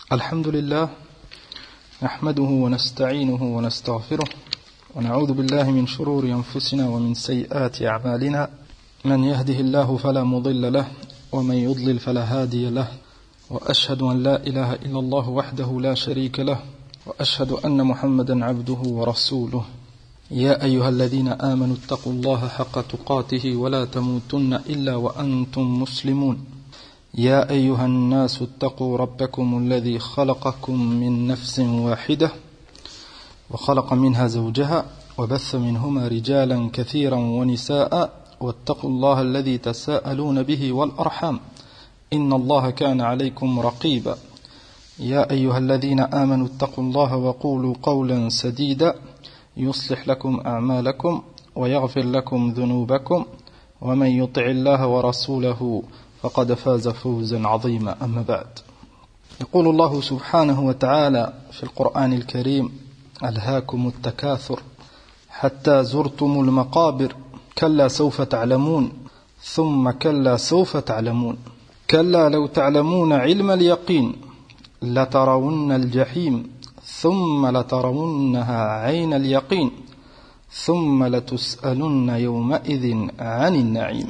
الحمد لله نحمده ونستعينه ونستغفره ونعوذ بالله من شرور أنفسنا ومن سيئات أعمالنا من يهده الله فلا مضل له ومن يضلل فلا هادي له وأشهد أن لا إله إلا الله وحده لا شريك له وأشهد أن محمدا عبده ورسوله يا أيها الذين آمنوا اتقوا الله حق تقاته ولا تموتن إلا وأنتم مسلمون يا أيها الناس اتقوا ربكم الذي خلقكم من نفس واحدة وخلق منها زوجها وبث منهما رجالا كثيرا ونساء واتقوا الله الذي تساءلون به والأرحام إن الله كان عليكم رقيبا يا أيها الذين آمنوا اتقوا الله وقولوا قولا سديدا يصلح لكم أعمالكم ويغفر لكم ذنوبكم ومن يطع الله ورسوله فقد فاز فوزا عظيما أما بعد يقول الله سبحانه وتعالى في القرآن الكريم ألهاكم التكاثر حتى زرتم المقابر كلا سوف تعلمون ثم كلا سوف تعلمون كلا لو تعلمون علم اليقين لترون الجحيم ثم لترونها عين اليقين ثم لتسألن يومئذ عن النعيم.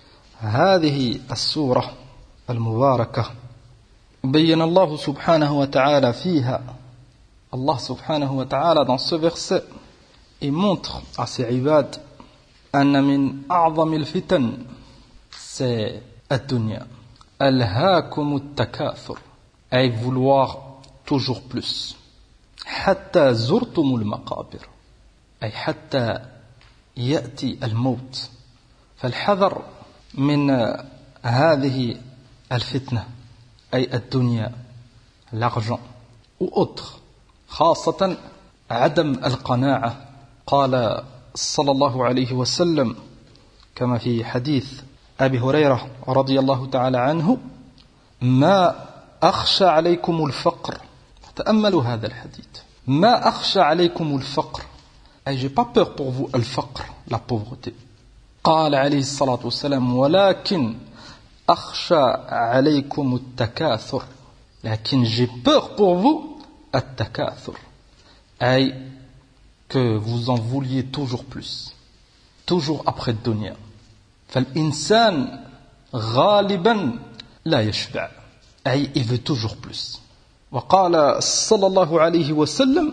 هذه السورة المباركة بين الله سبحانه وتعالى فيها Allah subhanahu wa ta'ala dans ce verset il montre à ses ibad أن من أعظم الفتن c'est الدنيا ألهاكم التكاثر أي vouloir toujours plus حتى زرتم المقابر أي حتى يأتي الموت فالحذر من هذه الفتنة أي الدنيا l'argent ou autre خاصة عدم القناعة قال صلى الله عليه وسلم كما في حديث أبي هريرة رضي الله تعالى عنه ما أخشى عليكم الفقر تأملوا هذا الحديث ما أخشى عليكم الفقر أي j'ai pas peur pour vous الفقر la pauvreté قال عليه الصلاة والسلام ولكن أخشى عليكم التكاثر لكن j'ai peur pour vous التكاثر أي que vous en vouliez toujours plus toujours après الدنيا فالإنسان غالبا لا يشبع أي il veut toujours plus وقال صلى الله عليه وسلم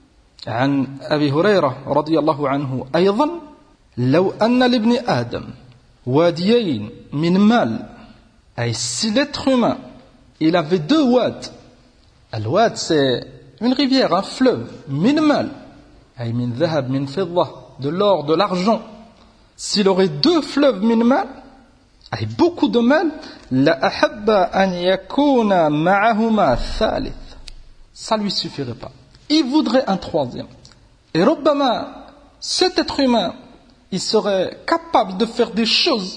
عن أبي هريرة رضي الله عنه أيضا لو أن لابن آدم واديين من مال أي si l'être humain il avait deux wad الواد c'est une rivière un fleuve من مال أي من ذهب من فضة de l'or de l'argent s'il aurait deux fleuves من مال أي beaucoup de mal لأحب أن يكون معهما ثالث ça lui suffirait pas il voudrait un troisième et ربما cet être humain il serait capable de faire des choses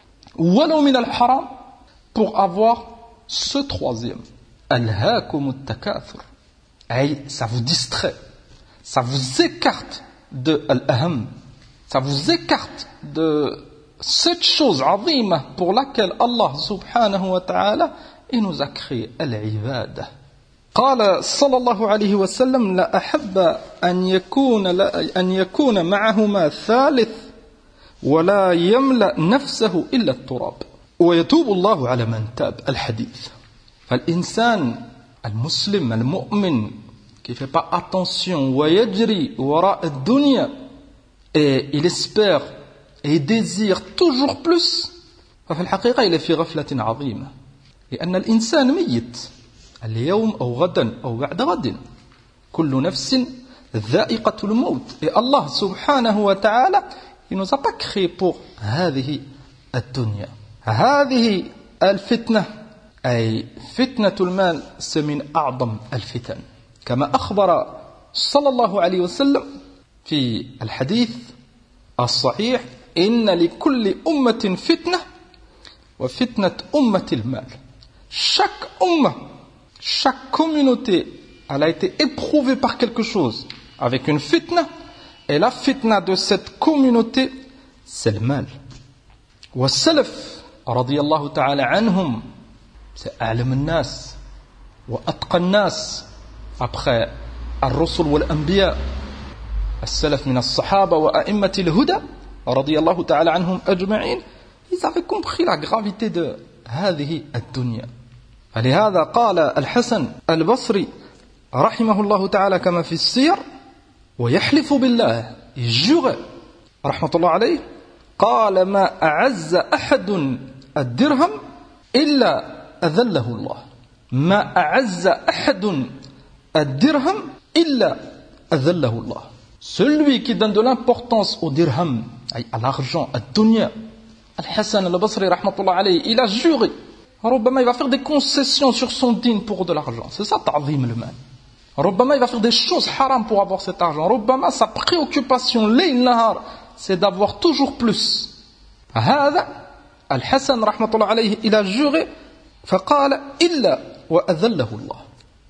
ولو من الحرام pour avoir ce troisième ألهاكم التكاثر أي ça vous distrait ça vous écarte de الأهم ça vous écarte de cette chose عظيمة pour laquelle Allah subhanahu wa ta'ala il nous a créé العبادة قال صلى الله عليه وسلم لا أحب أن يكون معهما ثالث ولا يملأ نفسه إلا التراب ويتوب الله على من تاب الحديث فالإنسان المسلم المؤمن qui fait pas attention ويجري وراء الدنيا et il espère et désire toujours plus ففي الحقيقة il est في غفلة عظيمة لأن الإنسان ميت اليوم أو غدا أو بعد غد كل نفس ذائقة الموت et Allah subhanahu wa ta'ala il nous a pas créé pour هذه الدنيا هذه الفتنة أي فتنة المال c'est من أعظم الفتن كما أخبر صلى الله عليه وسلم في الحديث الصحيح إن لكل أمة فتنة وفتنة أمة المال chaque أمة chaque communauté elle a été éprouvée par quelque chose avec une fitna et la fitna de cette communauté c'est le mal والسلف رضي الله تعالى عنهم c'est أعلم الناس وأتقى الناس après الرسل والأنبياء السلف من الصحابة وأئمة الهدى رضي الله تعالى عنهم أجمعين, ils avaient compris la gravité de هذه الدنيا. فلهذا قال الحسن البصري رحمه الله تعالى كما في السير, ويحلف بالله, il jurait رحمة الله عليه, قال ما أعز أحد الدرهم إلا أذله الله. ما أعز أحد الدرهم إلا أذله الله. Celui qui donne de l'importance au dirham, à l'argent, à dunya, Al-Hassan al-Basri rahmatullah alayhi, il a juré, ربما il va faire des concessions sur son dîn pour de l'argent. C'est ça ta'zim al-mal. ربما il va faire des choses haram pour avoir cet argent. ربما sa préoccupation layl nahar, c'est d'avoir toujours plus. هذا Al-Hassan rahmatullah alayhi, il a juré, فقال إلا وأذله الله.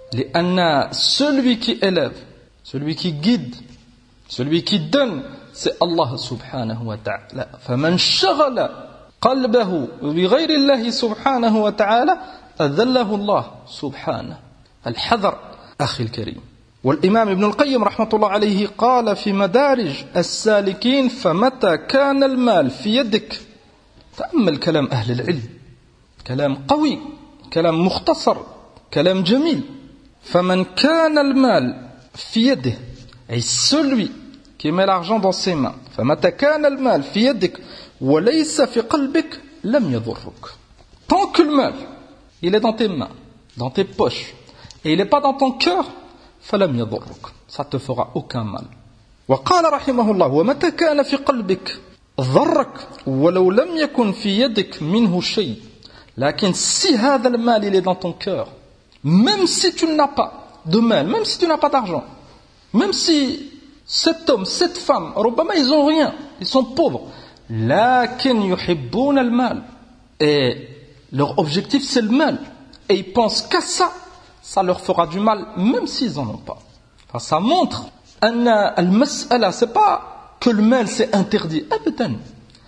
لأن celui qui élève, celui qui guide, celui qui donne, c'est Allah subhanahu wa ta'ala. فمن شغل قلبه بغير الله سبحانه وتعالى أذله الله سبحانه. الحذر أخي الكريم. والإمام ابن القيم رحمة الله عليه قال في مدارج السالكين فمتى كان المال في يدك, تأمل كلام أهل العلم, كلام قوي, كلام مختصر, كلام جميل. فمن كان المال في يده, أي celui qui met l'argent dans ses mains, فمتى كان المال في يدك وليس في قلبك لم يضرك. Tant que le mal, il est dans tes mains, dans tes poches, et il n'est pas dans ton cœur, فلم يضرك, ça te fera aucun mal. وقال رحمه الله ومتى كان في قلبك ضرك ولو لم يكن في يدك منه شيء. لكن si هذا المال il est dans ton cœur, même si tu n'as pas de mal, même si tu n'as pas d'argent, même si cet homme, cette femme, ربما ils ont rien, ils sont pauvres, لكن يحبون المال, et leur objectif c'est le mal, et ils pensent qu'à ça, ça leur fera du mal même s'ils en ont pas. Enfin, ça montre أن المسألة, c'est pas que le mal c'est interdit, أبدا,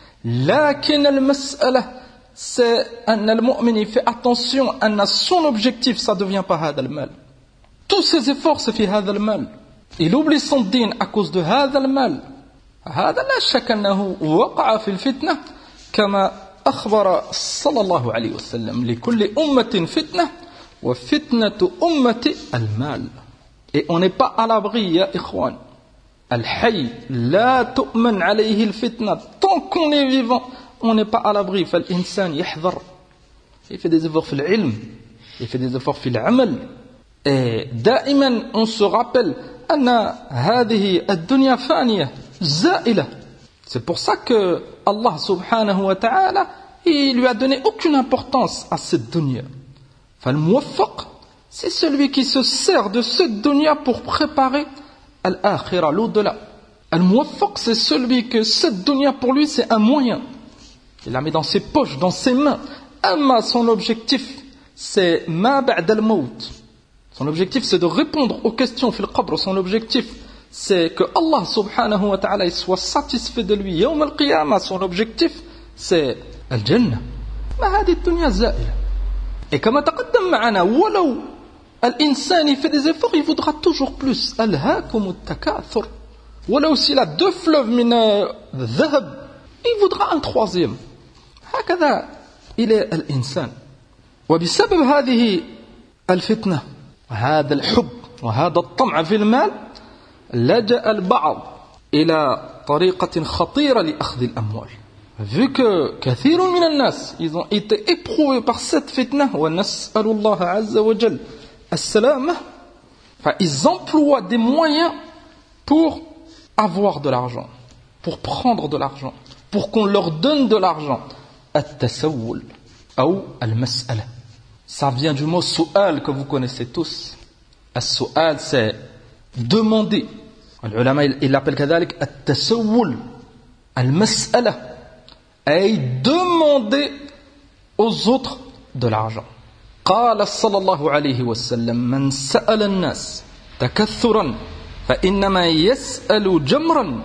لكن المسألة c'est أن المؤمن fait attention أن son objectif ça devient pas هذا المال. Tous ses efforts c'est في هذا المال. Il oublie son dîn à cause de هذا المال. هذا لا شك أنه وقع في الفتنة كما أخبر صلى الله عليه وسلم لكل أمة فتنة وفتنة أمة المال. Et on n'est pas à l'abri يا إخوان. الحي لا تؤمن عليه الفتنة. Tant qu'on est vivant, on n'est pas à l'abri. فالإنسان يحذر. Il fait des efforts في العلم, il fait des efforts في العمل. Et دائما on se rappelle أن هذه الدنيا فانية زائلة. C'est pour ça que Allah subhanahu wa ta'ala, il lui a donné aucune importance à cette dunya. فالموفق, c'est celui qui se sert de cette dunya pour préparer al-akhirah, l'au-delà. Al-muwaffaq, c'est celui que cette dunya pour lui c'est un moyen. Il la met dans ses poches, dans ses mains. Amma, son objectif c'est ma ba'da al-maut. Son objectif c'est de répondre aux questions fil qabr. Son objectif c'est que Allah subhanahu wa ta'ala il soit satisfait de lui yawm al-qiyamah. Son objectif c'est al-jannah. Ma hadi dunya za'ila. Et comme taqaddam ma'ana, ولو الإنسان il fait des efforts, il voudra toujours plus. ألهاكم التكاثر. ولو s'il a 2 fleuves من الذهب, il voudra un 3e. هكذا il est الإنسان. وبسبب هذه الفتنة وهذا الحب وهذا الطمع في المال لجأ البعض إلى طريقة خطيرة لأخذ الأموال. Vu que كثير من الناس ils ont été éprouvés par cette fitna, ونسأل الله عز وجل السلامة, ils emploient des moyens pour avoir de l'argent, pour prendre de l'argent, pour qu'on leur donne de l'argent. التسول أو المسألة, ça vient du mot su'al que vous connaissez tous. السؤال c'est demander. العلماء ils l'appellent كذلك التسول. المسألة أي demander aux autres de l'argent. قال صلى الله عليه وسلم من سأل الناس تكثرا فإنما يسأل جمرا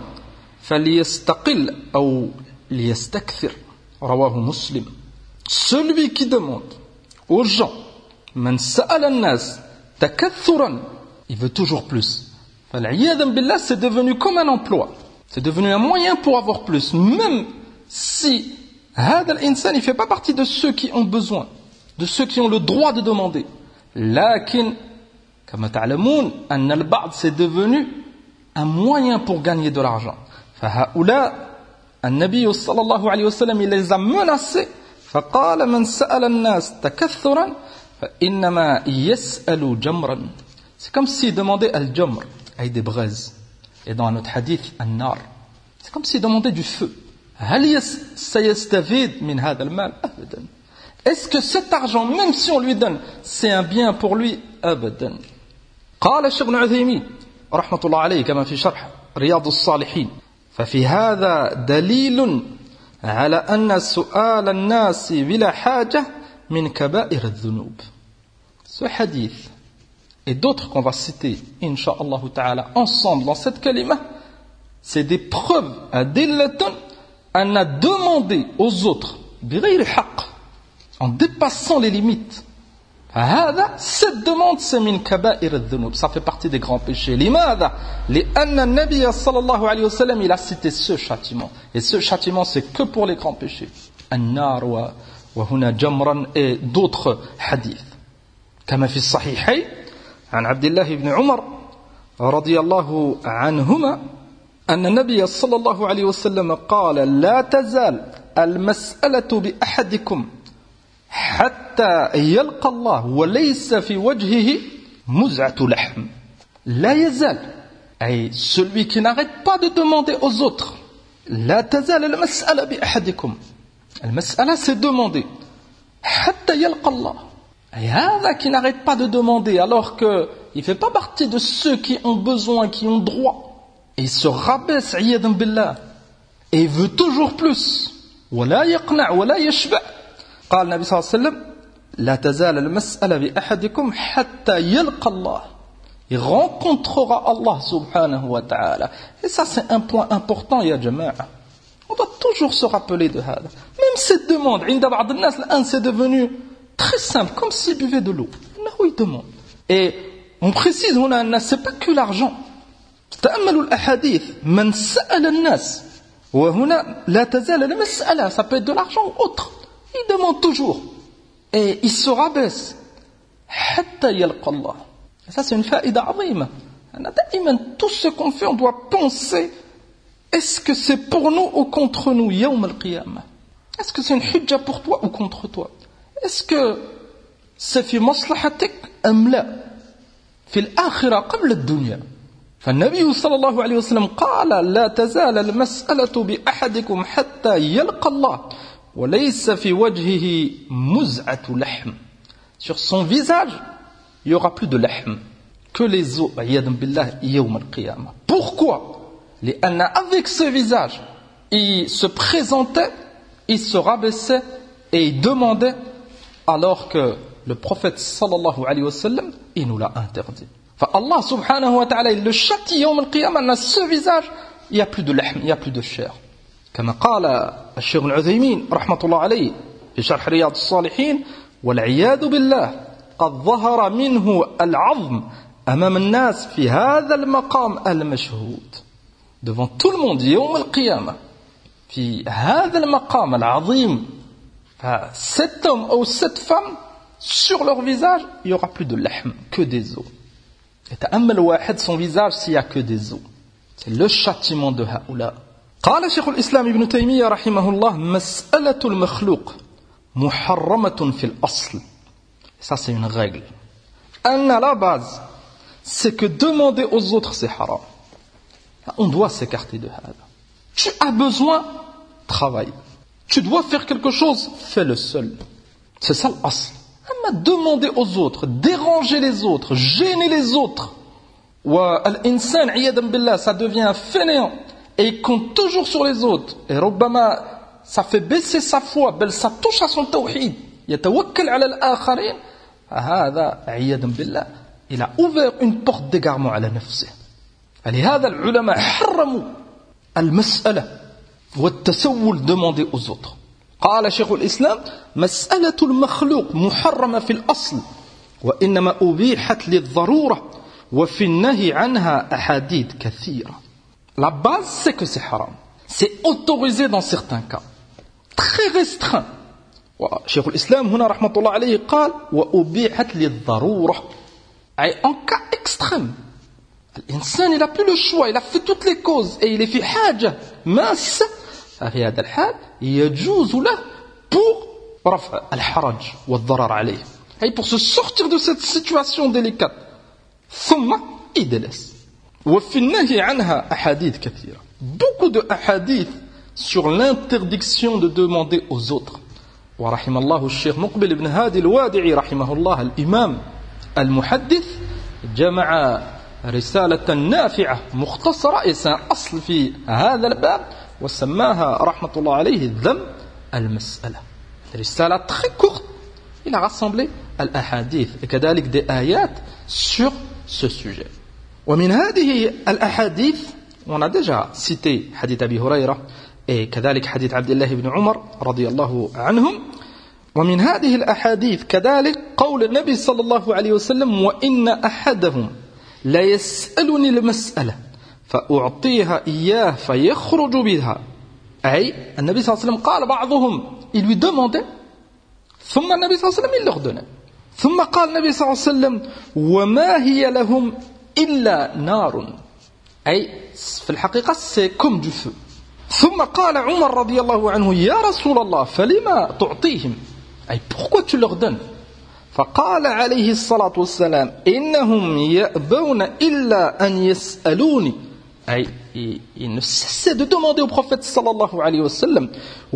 فليستقل أو ليستكثر. رواه مسلم. Celui qui demande aux gens Man sa'ala an-nas takathuran, il veut toujours plus. Fal'iyadhan billah, c'est devenu comme un emploi. C'est devenu un moyen pour avoir plus. Même si hadha al-insan, il ne fait pas partie de ceux qui ont besoin, de ceux qui ont le droit de demander. Lakin, kama ta'lamoun, anna al-ba'd, c'est devenu un moyen pour gagner de l'argent. Fahaoula, an-nabi sallallahu alayhi wa sallam, il les a menacés. Faqala man sa'ala an-nas takathuran, fa innama yas'alu jamran. C'est comme s'il demandait al-jamr, avec des braises. Et dans notre hadith, an-nar. C'est comme s'il demandait du feu. هل سيستفيد من هذا المال؟ أبدا. Est-ce que cet argent, même si on lui donne, c'est un bien pour lui? أبدا. قال الشيخ ابن عثيمين رحمة الله عليه كما في شرح رياض الصالحين ففي هذا دليل على أن سؤال الناس بلا حاجة من كبائر الذنوب. Ce hadith et d'autres qu'on va citer, Inch'Allah ta'ala, ensemble dans cette kalima, c'est des preuves adillatun à a demandé aux autres, bighayri haqq, en dépassant les limites. Cette demande, c'est min kaba'ir al-dhunub, ça fait partie des grands péchés. Limadha? Li'anna an-nabiy sallallahu alayhi wa sallam, il a cité ce châtiment. Et ce châtiment, c'est que pour les grands péchés. An-nar wa huna jamran et d'autres hadiths. Kama fi as-sahihayn, عن عبد الله بن عمر رضي الله عنهما أن النبي صلى الله عليه وسلم قال لا تزال المسألة بأحدكم حتى يلقى الله وليس في وجهه مزعة لحم. لا يزال, أي celui qui n'arrête pas de demander aux autres. لا تزال المسألة بأحدكم. المسألة c'est demander حتى يلقى الله. Et هذا qui n'arrête pas de demander alors qu'il ne fait pas partie de ceux qui ont besoin, qui ont droit. Et il se rabaisse, iyadan billah. Et il veut toujours plus. ولا يقنع ولا يشبع. قال النبي صلى الله عليه وسلم لا تزال المسألة بأحدكم حتى يلقى الله. Il rencontrera Allah subhanahu wa ta'ala. Et ça c'est un point important, ya jama'a. On doit toujours se rappeler de هذا. Même cette demande, عند بعض الناس الآن c'est devenu très simple, comme s'il buvait de l'eau. Là où il demande. Et on précise, c'est pas que l'argent. تأملوا الأحاديث من سأل الناس وهنا لا تزال المسألة, ça peut être de l'argent ou autre. Il demande toujours. Et il se rabaisse. حتى يلقى الله. Et ça c'est une faïda عظيمة. Tout ce qu'on fait, on doit penser, est-ce que c'est pour nous ou contre nous, يوم القيامة? Est-ce que c'est une hujja pour toi ou contre toi? Est-ce que c'est في مصلحتك أم لا؟ في الآخرة قبل الدنيا. فالنبي صلى الله عليه وسلم قال لا تزال المسألة بأحدكم حتى يلقى الله وليس في وجهه مزعة لحم. Sur son visage, il n'y aura plus de lahm, que les os, عياذا بالله, يوم القيامة. Pourquoi? لأن avec ce visage, il se présentait, il se rabaissait et il demandait, alors que le prophète sallallahu alayhi wa sallam, il nous l'a interdit. Enfin, Allah subhanahu wa ta'ala, il le châtie yawm al-qiyamah, dans ce visage, il n'y a plus de lahm, il n'y a plus de chair. كما قال الشيخ العثيمين رحمة الله عليه في شرح رياض الصالحين والعياذ بالله قد ظهر منه العظم أمام الناس في هذا المقام المشهود. Devant tout le monde, يوم القيامة, في هذا المقام العظيم, cet homme ou cette femme, sur leur visage, il n'y aura plus de lahm, que des os. Et ta'ammal wahid, son visage, s'il n'y a que des os. C'est le châtiment de haoula. قال شيخ الإسلام ابن تيمية رحمه الله مسألة المخلوق محرمة في الأصل. Ça c'est une règle. أن la base, c'est que demander aux autres c'est haram. On doit s'écarter de hada. Tu as besoin, travaille. Tu dois faire quelque chose, fais-le seul. C'est ça l'asl. Demander aux autres, déranger les autres, gêner les autres. L'insan, iyadan billah, ça devient un fainéant. Et il compte toujours sur les autres. Et rubbama, ça fait baisser sa foi, ça touche à son tawhid. Yatawakkal ala al-akharin. Hada, iyadan billah, il a ouvert une porte d'égarement à la nafsih. لهذا العلماء حرموا المسألة والتسول demander aux autres. قال شيخ الإسلام مسألة المخلوق محرمة في الأصل وإنما أبيحت للضرورة وفي النهي عنها أحاديث كثيرة. La base, c'est que c'est haram. C'est autorisé dans certains cas. Très restreint. شيخ الإسلام هنا رحمة الله عليه قال وأبيحت للضرورة. أي en cas extrême. الإنسان il a plus le choix, il a fait toutes les causes et il est في حاجة ماسة. في هذا الحال يجوز له pour رفع الحرج والضرر عليه. Et pour se sortir de cette situation délicate. ثم il délaisse. وفي النهي عنها أحاديث كثيرة. Beaucoup de hadiths sur l'interdiction de demander aux autres. ورحم الله الشيخ مقبل بن هادي الوادعي رحمه الله الإمام المحدث جمع رسالة نافعة مختصرة et c'est un أصل في هذا الباب وسماها رحمة الله عليه ذم المسألة. رسالة très courte. Il a rassemblé الأحاديث et كذلك des آيات sur ce sujet. ومن هذه الأحاديث on a déjà cité حديث أبي هريرة et كذلك حديث عبد الله بن عمر رضي الله عنهم. ومن هذه الأحاديث كذلك قول النبي صلى الله عليه وسلم وإن أحدهم لا يسألني المسألة فأعطيها إياه فيخرج بها. أي النبي صلى الله عليه وسلم قال بعضهم il lui demandait ثم النبي صلى الله عليه وسلم il leur donnait. ثم قال النبي صلى الله عليه وسلم وما هي لهم إلا نار. أي في الحقيقة c'est comme du feu. ثم قال عمر رضي الله عنه يا رسول الله فلما تعطيهم. أي pourquoi tu leur donnes. فقال عليه الصلاة والسلام إنهم يأبون إلا أن يسألوني. أي il ne cessait de demander au prophète صلى الله عليه وسلم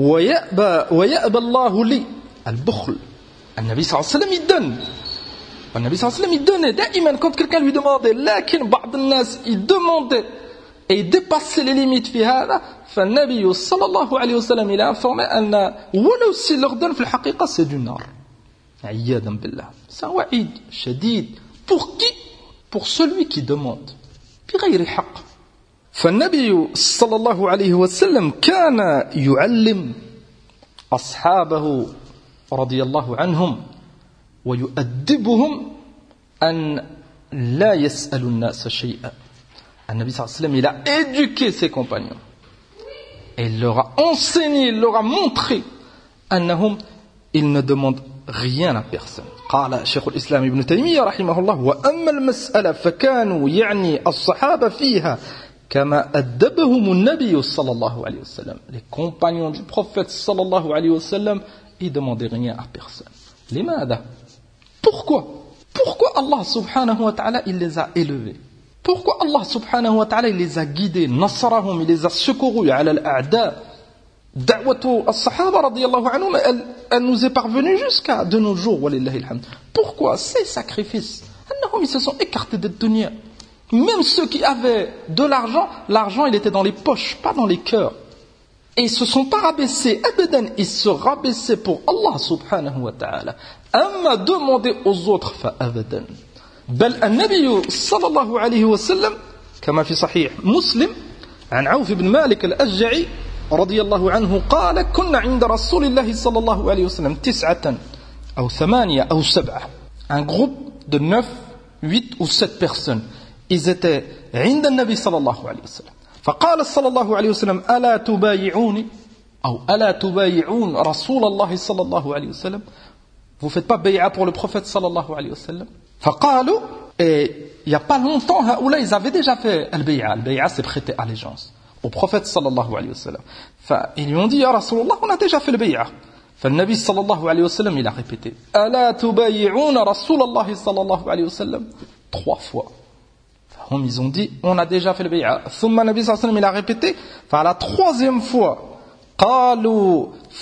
ويأبى الله لي البخل. النبي صلى الله عليه وسلم il donne. النبي صلى الله عليه وسلم il donnait دائما quand quelqu'un lui demandait. لكن بعض الناس il demandait et il dépassait les limites في هذا. فالنبي صلى الله عليه وسلم il a informé أن ولو s'il leur donne في الحقيقة c'est du nar. عياذا بالله. C'est un وعيد شديد. Pour qui? Pour celui qui demande بغير حق. فالنبي صلى الله عليه وسلم كان يعلم أصحابه رضي الله عنهم ويؤدبهم أن لا يسأل الناس شيئا. النبي صلى الله عليه وسلم il a éduqué ses compagnons et il leur a enseigné, il leur a montré أنهم ils ne demandent rien à personne. قال شيخ الإسلام ابن تيمية رحمه الله وأما المسألة فكانوا يعني الصحابة فيها كما أدبهم النبي صلى الله عليه وسلم. Les compagnons du prophète صلى الله عليه وسلم ils demandaient rien à personne. لماذا? Pourquoi Allah subhanahu wa ta'ala il les a élevés? Pourquoi Allah subhanahu wa ta'ala il les a guidés? نصرهم, il les a secourus على الأعداء. دعوة الصحابة رضي الله عنهم elle nous est parvenue jusqu'à de nos jours ولله الحمد. Pourquoi? Ces sacrifices أنهم ils se sont écartés de dunya. Même ceux qui avaient de l'argent il était dans les poches, pas dans les cœurs. Et ils se sont pas rabaissés, abadan, ils se rabaissaient pour Allah subhanahu wa ta'ala. Amma demander aux autres, fa abadan. بل النبي صلى الله عليه وسلم كما في صحيح مسلم عن عوف بن مالك الأشجعي رضي الله عنه قال كنا عند رسول الله صلى الله عليه وسلم 9 أو 8 أو 7. Un groupe de 9, 8 ou 7 personnes. Ils étaient عند النبي صلى الله عليه وسلم. فقال صلى الله عليه وسلم ألا تبايعوني أو ألا تبايعون رسول الله صلى الله عليه وسلم. Vous faites pas bay'a pour le prophète صلى الله عليه وسلم. فقالوا et il y a pas longtemps هؤلاء ils avaient déjà fait البيعة. البيعة c'est prêter allégeance au prophète صلى الله عليه وسلم. فإils lui ont dit يا رسول الله on a déjà fait البيعة. فالنبي صلى الله عليه وسلم il a répété ألا تبايعون رسول الله صلى الله عليه وسلم 3 fois. Ils ont dit, on a déjà fait le bay'a. ثم النبي صلى الله عليه وسلم il a répété, à la 3e fois, قالوا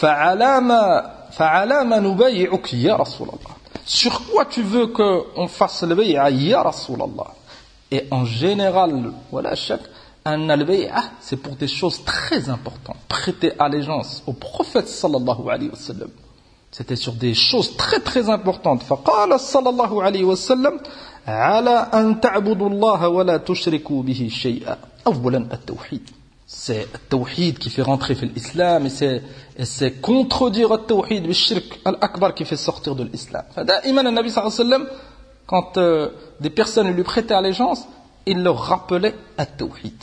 فعلى ما نبايعك يا رسول الله. Sur quoi tu veux qu'on fasse le bay'a ya رسول الله. Et en général, voilà, أن البيعة c'est pour des choses très importantes. Prêter allégeance au prophète sallallahu alayhi wa sallam. C'était sur des choses très très importantes. فقال صلى الله عليه وسلم على أن تعبدوا الله ولا تشركوا به شيئا. أولا التوحيد. C'est le tawhid qui fait rentrer في l'islam et c'est contredire le tawhid بالشرك الأكبر qui fait sortir de l'islam. فدائما النبي صلى الله عليه وسلم quand des personnes lui prêtaient allégeance, il leur rappelait at-tawhid.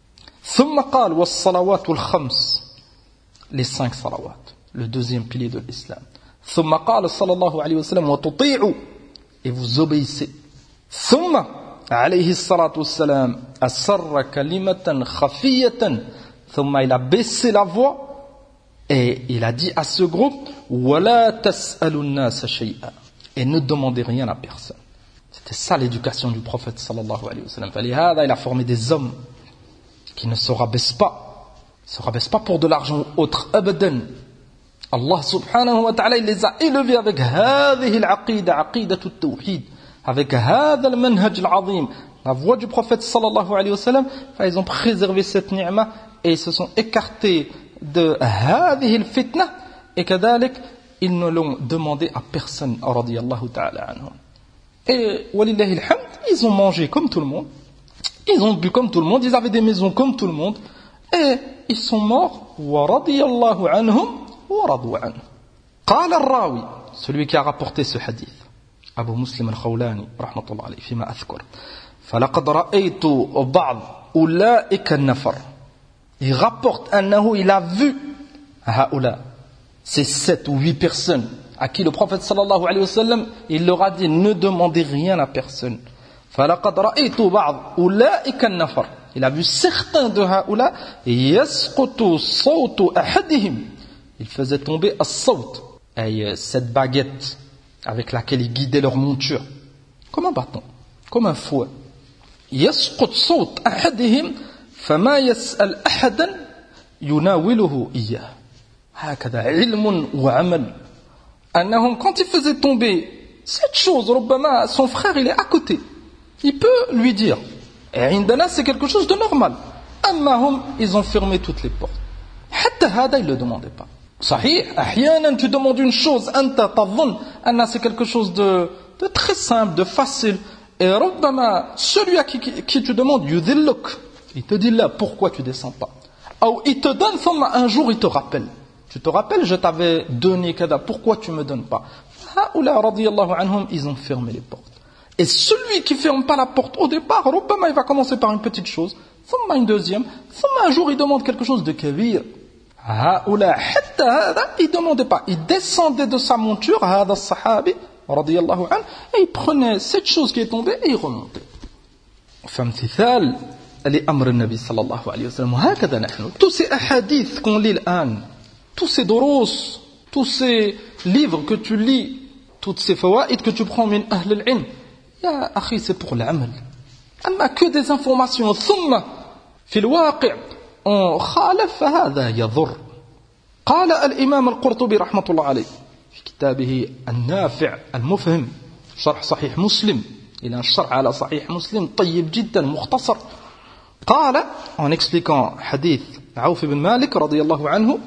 ثم قال والصلوات الخمس, les 5 salawat, le deuxième pilier de l'islam. ثم قال صلى الله عليه وسلم وتطيعوا, et vous obéissez. ثم عليه الصلاة والسلام أسر كلمة خفية, ثم il a baissé la voix et il a dit à ce groupe ولا تسألوا الناس شيئا, et ne demandez rien à personne. C'était ça l'éducation du prophète sallallahu alayhi wa sallam. فلهذا il a formé des hommes qui ne se rabaissent pas. Ils ne se rabaissent pas pour de l'argent ou autre. Abadan. Allah subhanahu wa ta'ala, il les a élevés avec هذه العقيدة, عقيدة التوحيد, avec هذا المنهج العظيم, la voix du prophète sallallahu alayhi wa sallam. Ils ont préservé cette ni'ma et ils se sont écartés de هذه الفتنة, et كذلك ils ne l'ont demandé à personne radiyallahu ta'ala anhum. Et walillahi alhamd, ils ont mangé comme tout le monde, ils ont bu comme tout le monde, ils avaient des maisons comme tout le monde, et ils sont morts. Wa radiyallahu anhum wa radu anhu. Qala al-rawi, celui qui a rapporté ce hadith, Abu Muslim al-Khawlani rahmatullah alayhi, fima adhkur, falaqad ra'aytu ba'd ulaika an-nafar. Il rapporte annahu, il a vu haoula, ces 7 ou 8 personnes à qui le prophète sallallahu alayhi wa sallam, il leur a dit ne demandez rien à personne. فَلَقَدْ رَأَيْتُ بَعْضَ أُولَٰئِكَ النَّفَرِ. Il a vu certains de haoula, يَسْقُطُ صَوْتُ أَحَدِهِمْ. Il faisait tomber as-sawt, cette baguette avec laquelle ils guidaient leur monture, comme un bâton, comme un fouet. يَسْقُطْ صَوْتُ أَحَدِهِمْ فَمَا يَسْأَلْ أَحَدًا يُنَاوِلُهُ إِيَّهُ. هكذا علم وعمل. أنهم, quand il faisait tomber cette chose, ربما son frère il est à côté, il peut lui dire. Et عندنا c'est quelque chose de normal. أما هم, ils ont fermé toutes les portes. حتى هذا ils le demandaient pas. صحيح, أحيانا tu demandes une chose, أنت تظن أن c'est quelque chose de très simple, de facile. Et ربما celui à qui tu demandes, يذلك, il te dit là, pourquoi tu descends pas? Ou il te donne, ثم un jour il te rappelle. Tu te rappelles, je t'avais donné kada, pourquoi tu me donnes pas? Haoula radiyallahu anhum, ils ont fermé les portes. Et celui qui ferme pas la porte au départ, Rubbama, il va commencer par une petite chose, thumma une deuxième, thumma un jour il demande quelque chose de kabir. Haoula, hatta hada, il demandait pas, il descendait de sa monture, hada sahabi radiyallahu anhu, et il prenait cette chose qui est tombée et il remontait. Famtithal لأمر النبي صلى الله عليه وسلم. وهكذا نحن. Tous ces hadiths qu'on lit l'an, tous ces duros, tous ces livres que tu lis, toutes ces fawaïd que tu prends min ahl al-ilm, ya akhi, c'est pour l'amal. أما que des informations, ثم في الواقع on خالف فهذا يضر. قال الإمام القرطبي رحمة الله عليه في كتابه النافع المفهم شرح صحيح مسلم, il a un شرح على صحيح مسلم طيب جدا مختصر. قال, en expliquant hadith Aouf ibn Malik radiyallahu anhu,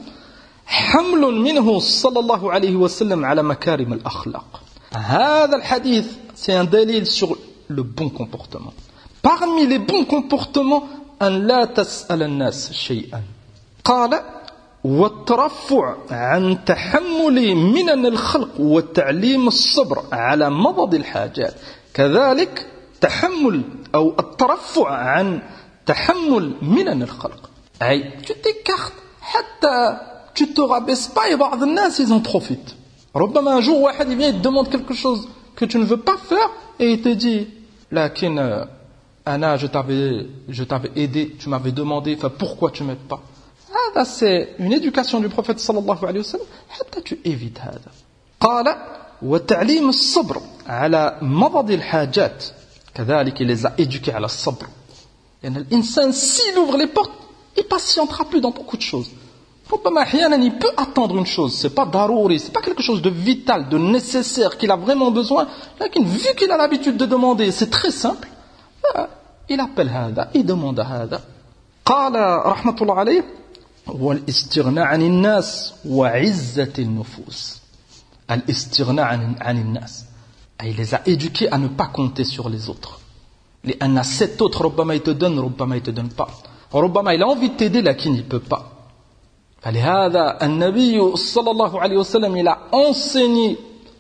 حمل منه صلى الله عليه وسلم على مكارم الأخلاق. هذا الحديث c'est un دليل sur le bon comportement. Parmi les bons comportements, أن لا تسأل الناس شيئا. قال والترفع عن تحمل منن الخلق والتعليم الصبر على مضض الحاجات. كذلك تحمل أو الترفع عن تحمل منن الخلق. أي tu t'écartes حتى tu te rabaisses pas et بعض الناس ils en profitent. ربما un jour واحد vient et te demande quelque chose que tu ne veux pas faire et il te dit لكن أنا je t'avais aidé, tu m'avais demandé, enfin pourquoi tu m'aides pas? هذا c'est une éducation du prophète صلى الله عليه وسلم حتى tu évites هذا. قال وتعليم الصبر على مضض الحاجات. كذلك il les a éduqués على الصبر. L'insan, s'il ouvre les portes, il patientera plus dans beaucoup de choses. Il peut attendre une chose, c'est pas darouri, c'est pas quelque chose de vital, de nécessaire, qu'il a vraiment besoin. Vu qu'il a l'habitude de demander, c'est très simple, il appelle hada, il demande hada. قال رحمة الله عليه والاستغناء عن الناس وعزة النفوس. الاستغناء عن الناس. Il les a éduqués à ne pas compter sur les autres. لأن cet autre ربما il te donne, ربما il te donne pas. ربما il a envie de t'aider لكن il peut pas. فلهذا النبي صلى الله عليه وسلم il a enseigné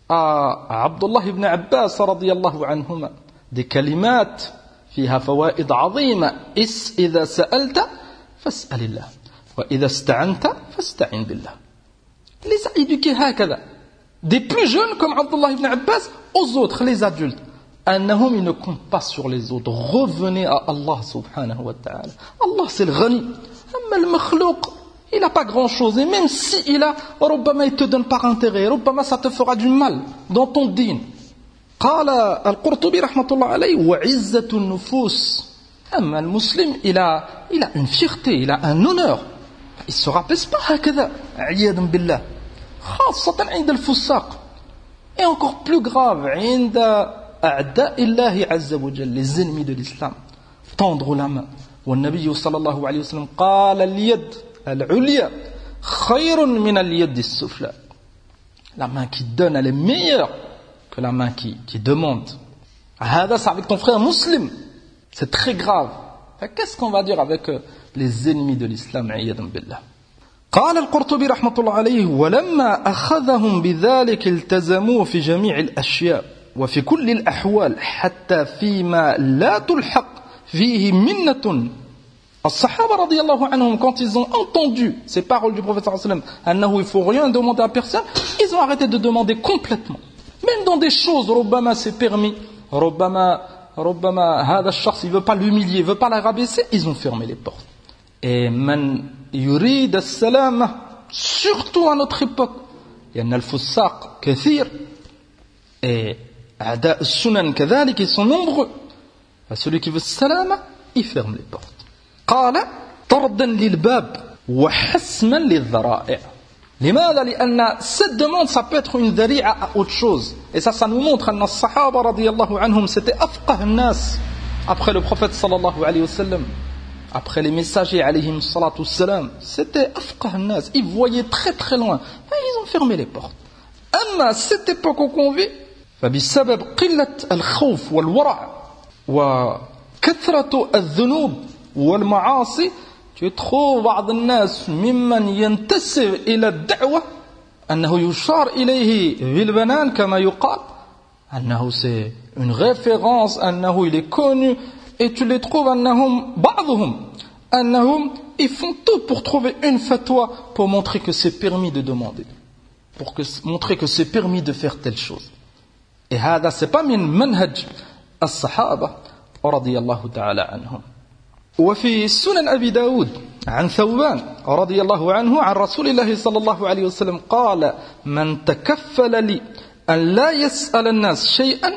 à Abdullah ibn Abbas radiyallahu anhuma des kalimat فيها فوائد عظيمة إذا سألت فاسأل الله وإذا استعنت فاستعن بالله. Les a éduqués هكذا, des plus jeunes comme Abdullah ibn Abbas aux autres, les adultes. أنهم ils ne comptent pas sur les autres. Revenez à Allah subhanahu wa ta'ala. Allah c'est le ghani. أما المخلوق il n'a pas grand chose. Et même si il a, ربما il te donne par intérêt, ربما ça te fera du mal dans ton dîn. قال القرطبي رحمة الله عليه وعزة النفوس. أما المسلم il a une fierté, il a un honneur. Il se rabaisse pas هكذا عياذا بالله. خاصة عند الفساق. Et encore plus grave عند أعداء الله عز وجل, les ennemis de l'islam. Tendre la main. والنبي صلى الله عليه وسلم قال اليد العليا خير من اليد السفلى. La main qui donne elle est meilleure que la main qui demande. هذا c'est avec ton frère musulman. C'est très grave. Qu'est-ce qu'on va dire avec les ennemis de l'islam عياذا بالله. قال القرطبي رحمة الله عليه ولما أخذهم بذلك التزموا في جميع الأشياء وفي كل الأحوال حتى فيما لا تلحق فيه منة. الصحابة رضي الله عنهم quand ils ont entendu ces paroles du prophète sallallahu alayhi wa sallam أنه il faut rien demander à personne, ils ont arrêté de demander complètement. Même dans des choses ربما c'est permis, ربما هذا الشخص il veut pas l'humilier, il veut pas la rabaisser, ils ont fermé les portes. Et من يريد السلامة surtout à notre époque لأن الفساق كثير et أعداء السنن كذلك ils sont nombreux. Celui qui veut السلامة il ferme les portes. قال طردا للباب وحسما للذرائع. لماذا؟ لأن cette demande ça peut être une ذريعة à autre chose. Et ça nous montre أن الصحابة رضي الله عنهم c'était أفقه الناس après le prophète صلى الله عليه وسلم, après les messagers عليهم الصلاة والسلام, c'était أفقه الناس. Ils voyaient très très loin. Ils ont fermé les portes. أما cette époque où on vit فبسبب قلة الخوف والورع وكثرة الذنوب والمعاصي tu trouves بعض الناس ممن ينتسب إلى الدعوة أنه يشار إليه بالبنان كما يقال أنه c'est une référence أنه il est connu et tu les trouves أنهم بعضهم أنهم ils font tout pour trouver une fatwa pour montrer que c'est permis de demander, pour montrer que c'est permis de faire telle chose. Et هذا c'est pas من منهج الصحابة رضي الله تعالى عنهم. وفي سنن أبي داود عن ثوبان رضي الله عنه عن رسول الله صلى الله عليه وسلم قال من تكفل لي أن لا يسأل الناس شيئا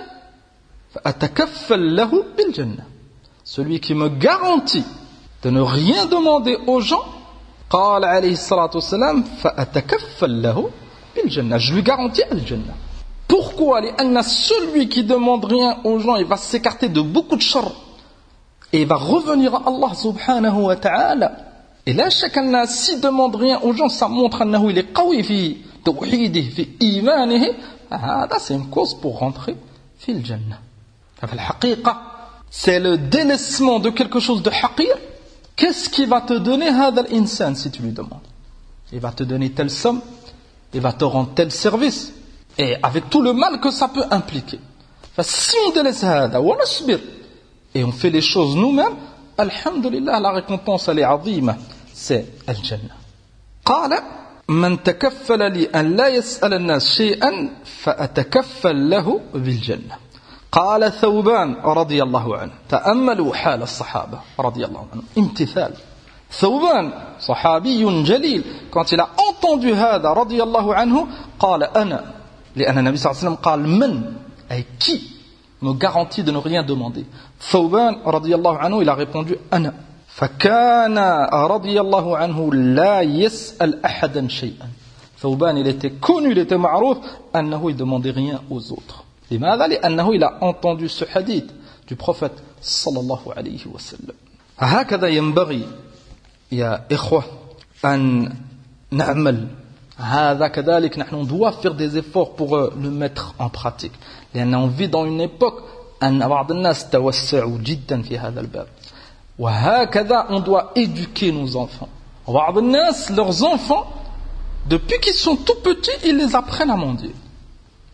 فأتكفل له بالجنة. Celui qui me garantit de ne rien demander aux gens, قال عليه الصلاة والسلام فأتكفل له بالجنة. Je lui garantis al-Jannah. Pourquoi? لأن celui qui demande rien aux gens, il va s'écarter de beaucoup de charr. Et il va revenir à Allah subhanahu wa ta'ala. Et là, chacun s'il demande rien aux gens, ça montre أنه il est قوي في توحيده في إيمانه. هذا c'est une cause pour rentrer في الجنة. في الحقيقة c'est le délaissement de quelque chose de haqir. Qu'est-ce qui va te donner هذا الإنسان si tu lui demandes? Il va te donner telle somme, il va te rendre tel service, et avec tout le mal que ça peut impliquer. Si on délaisse هذا ونصبر et on fait les choses nous-mêmes, alhamdulillah, la récompense elle est azima, c'est al-Jannah. قال من تكفل لي أن لا يسأل الناس شيئا فأتكفل له بالجنة. قال ثوبان رضي الله عنه, تأملوا حال الصحابة رضي الله عنهم, امتثال. ثوبان صحابي جليل, quand il a entendu هذا رضي الله عنه, قال أنا, لأن النبي صلى الله عليه وسلم قال من, أي qui me garantit de ne rien demander. Thawban radiyallahu anhu, il a répondu أنا. فكان رضي الله عنه لا يسأل أحدا شيئا. Thawban, il était connu, il était معروف أنه il demandait rien aux autres. لماذا؟ لأنه il a entendu ce hadith du prophète صلى الله عليه وسلم. هكذا ينبغي يا إخوة أن نعمل. هذا كذلك نحن doit faire des efforts pour le mettre en pratique. لأن on vit dans une époque أن بعض الناس توسعوا جدا في هذا الباب. وهكذا on doit éduquer nos enfants. بعض الناس leurs enfants depuis qu'ils sont tout petits ils les apprennent à mendier.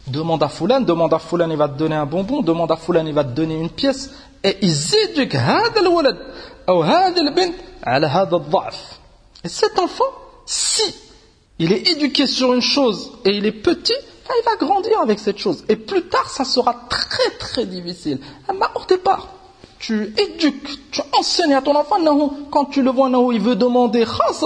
Demande à Foulan, il va te donner un bonbon, demande à Foulan, il va te donner une pièce, et ils éduquent هذا الولد أو هذه البنت على هذا الضعف. Et cet enfant, si il est éduqué sur une chose et il est petit, il va grandir avec cette chose. Et plus tard, ça sera très très difficile. Mais au départ, tu éduques, tu enseignes à ton enfant, quand tu le vois, il veut demander,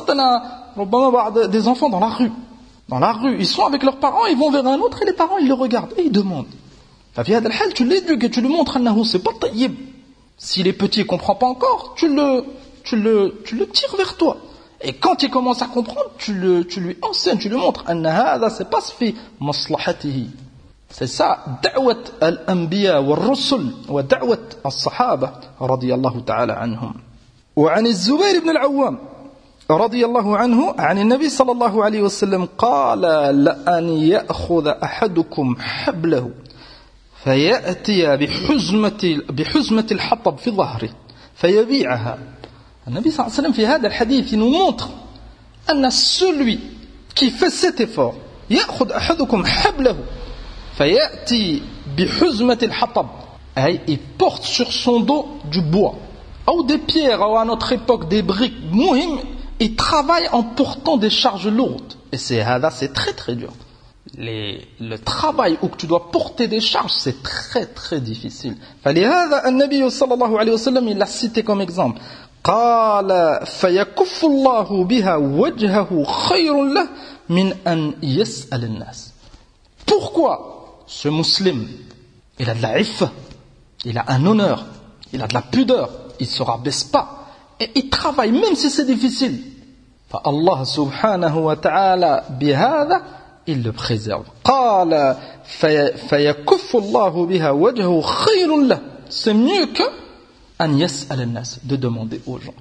des enfants dans la rue. Dans la rue, ils sont avec leurs parents, ils vont vers un autre et les parents, ils le regardent et ils demandent. Tu l'éduques et tu lui montres, c'est pas taïb. S'il est petit et ne comprend pas encore, tu le tires vers toi. Et quand il commence à comprendre, tu lui enseignes, tu lui montres, c'est pas ce fi maslahatihi. C'est ça, da'wat al-anbiya wal-rusul wa da'wat as-sahaba radiyallahu ta'ala anhum. وعن الزبير بن العوام رضي الله عنه عن النبي صلى الله عليه وسلم قال لأن يأخذ أحدكم حبله فيأتي بحزمة الحطب في ظهره فيبيعها. النبي صلى الله عليه وسلم في هذا الحديث nous montre أن celui qui fait cet effort يأخذ أحدكم حبله فيأتي بحزمة الحطب, il porte sur son dos du bois ou des pierres, ou à notre époque des briques, il travaille en portant des charges lourdes. Et c'est très très dur. Le travail où tu dois porter des charges, c'est très très difficile. فلهذا النبي صلى الله عليه وسلم il l'a cité comme exemple. قال فيكف الله بها وجهه خير له من أن يسأل الناس. Pourquoi ce musulman, il a de la iffa, il a un honneur, il a de la pudeur, il ne se rabaisse pas et il travaille même si c'est difficile. فالله سبحانه وتعالى بهذا il le préserve. قال فيكف الله بها وجهه خير له. C'est mieux que أن يسأل الناس, de demander aux gens.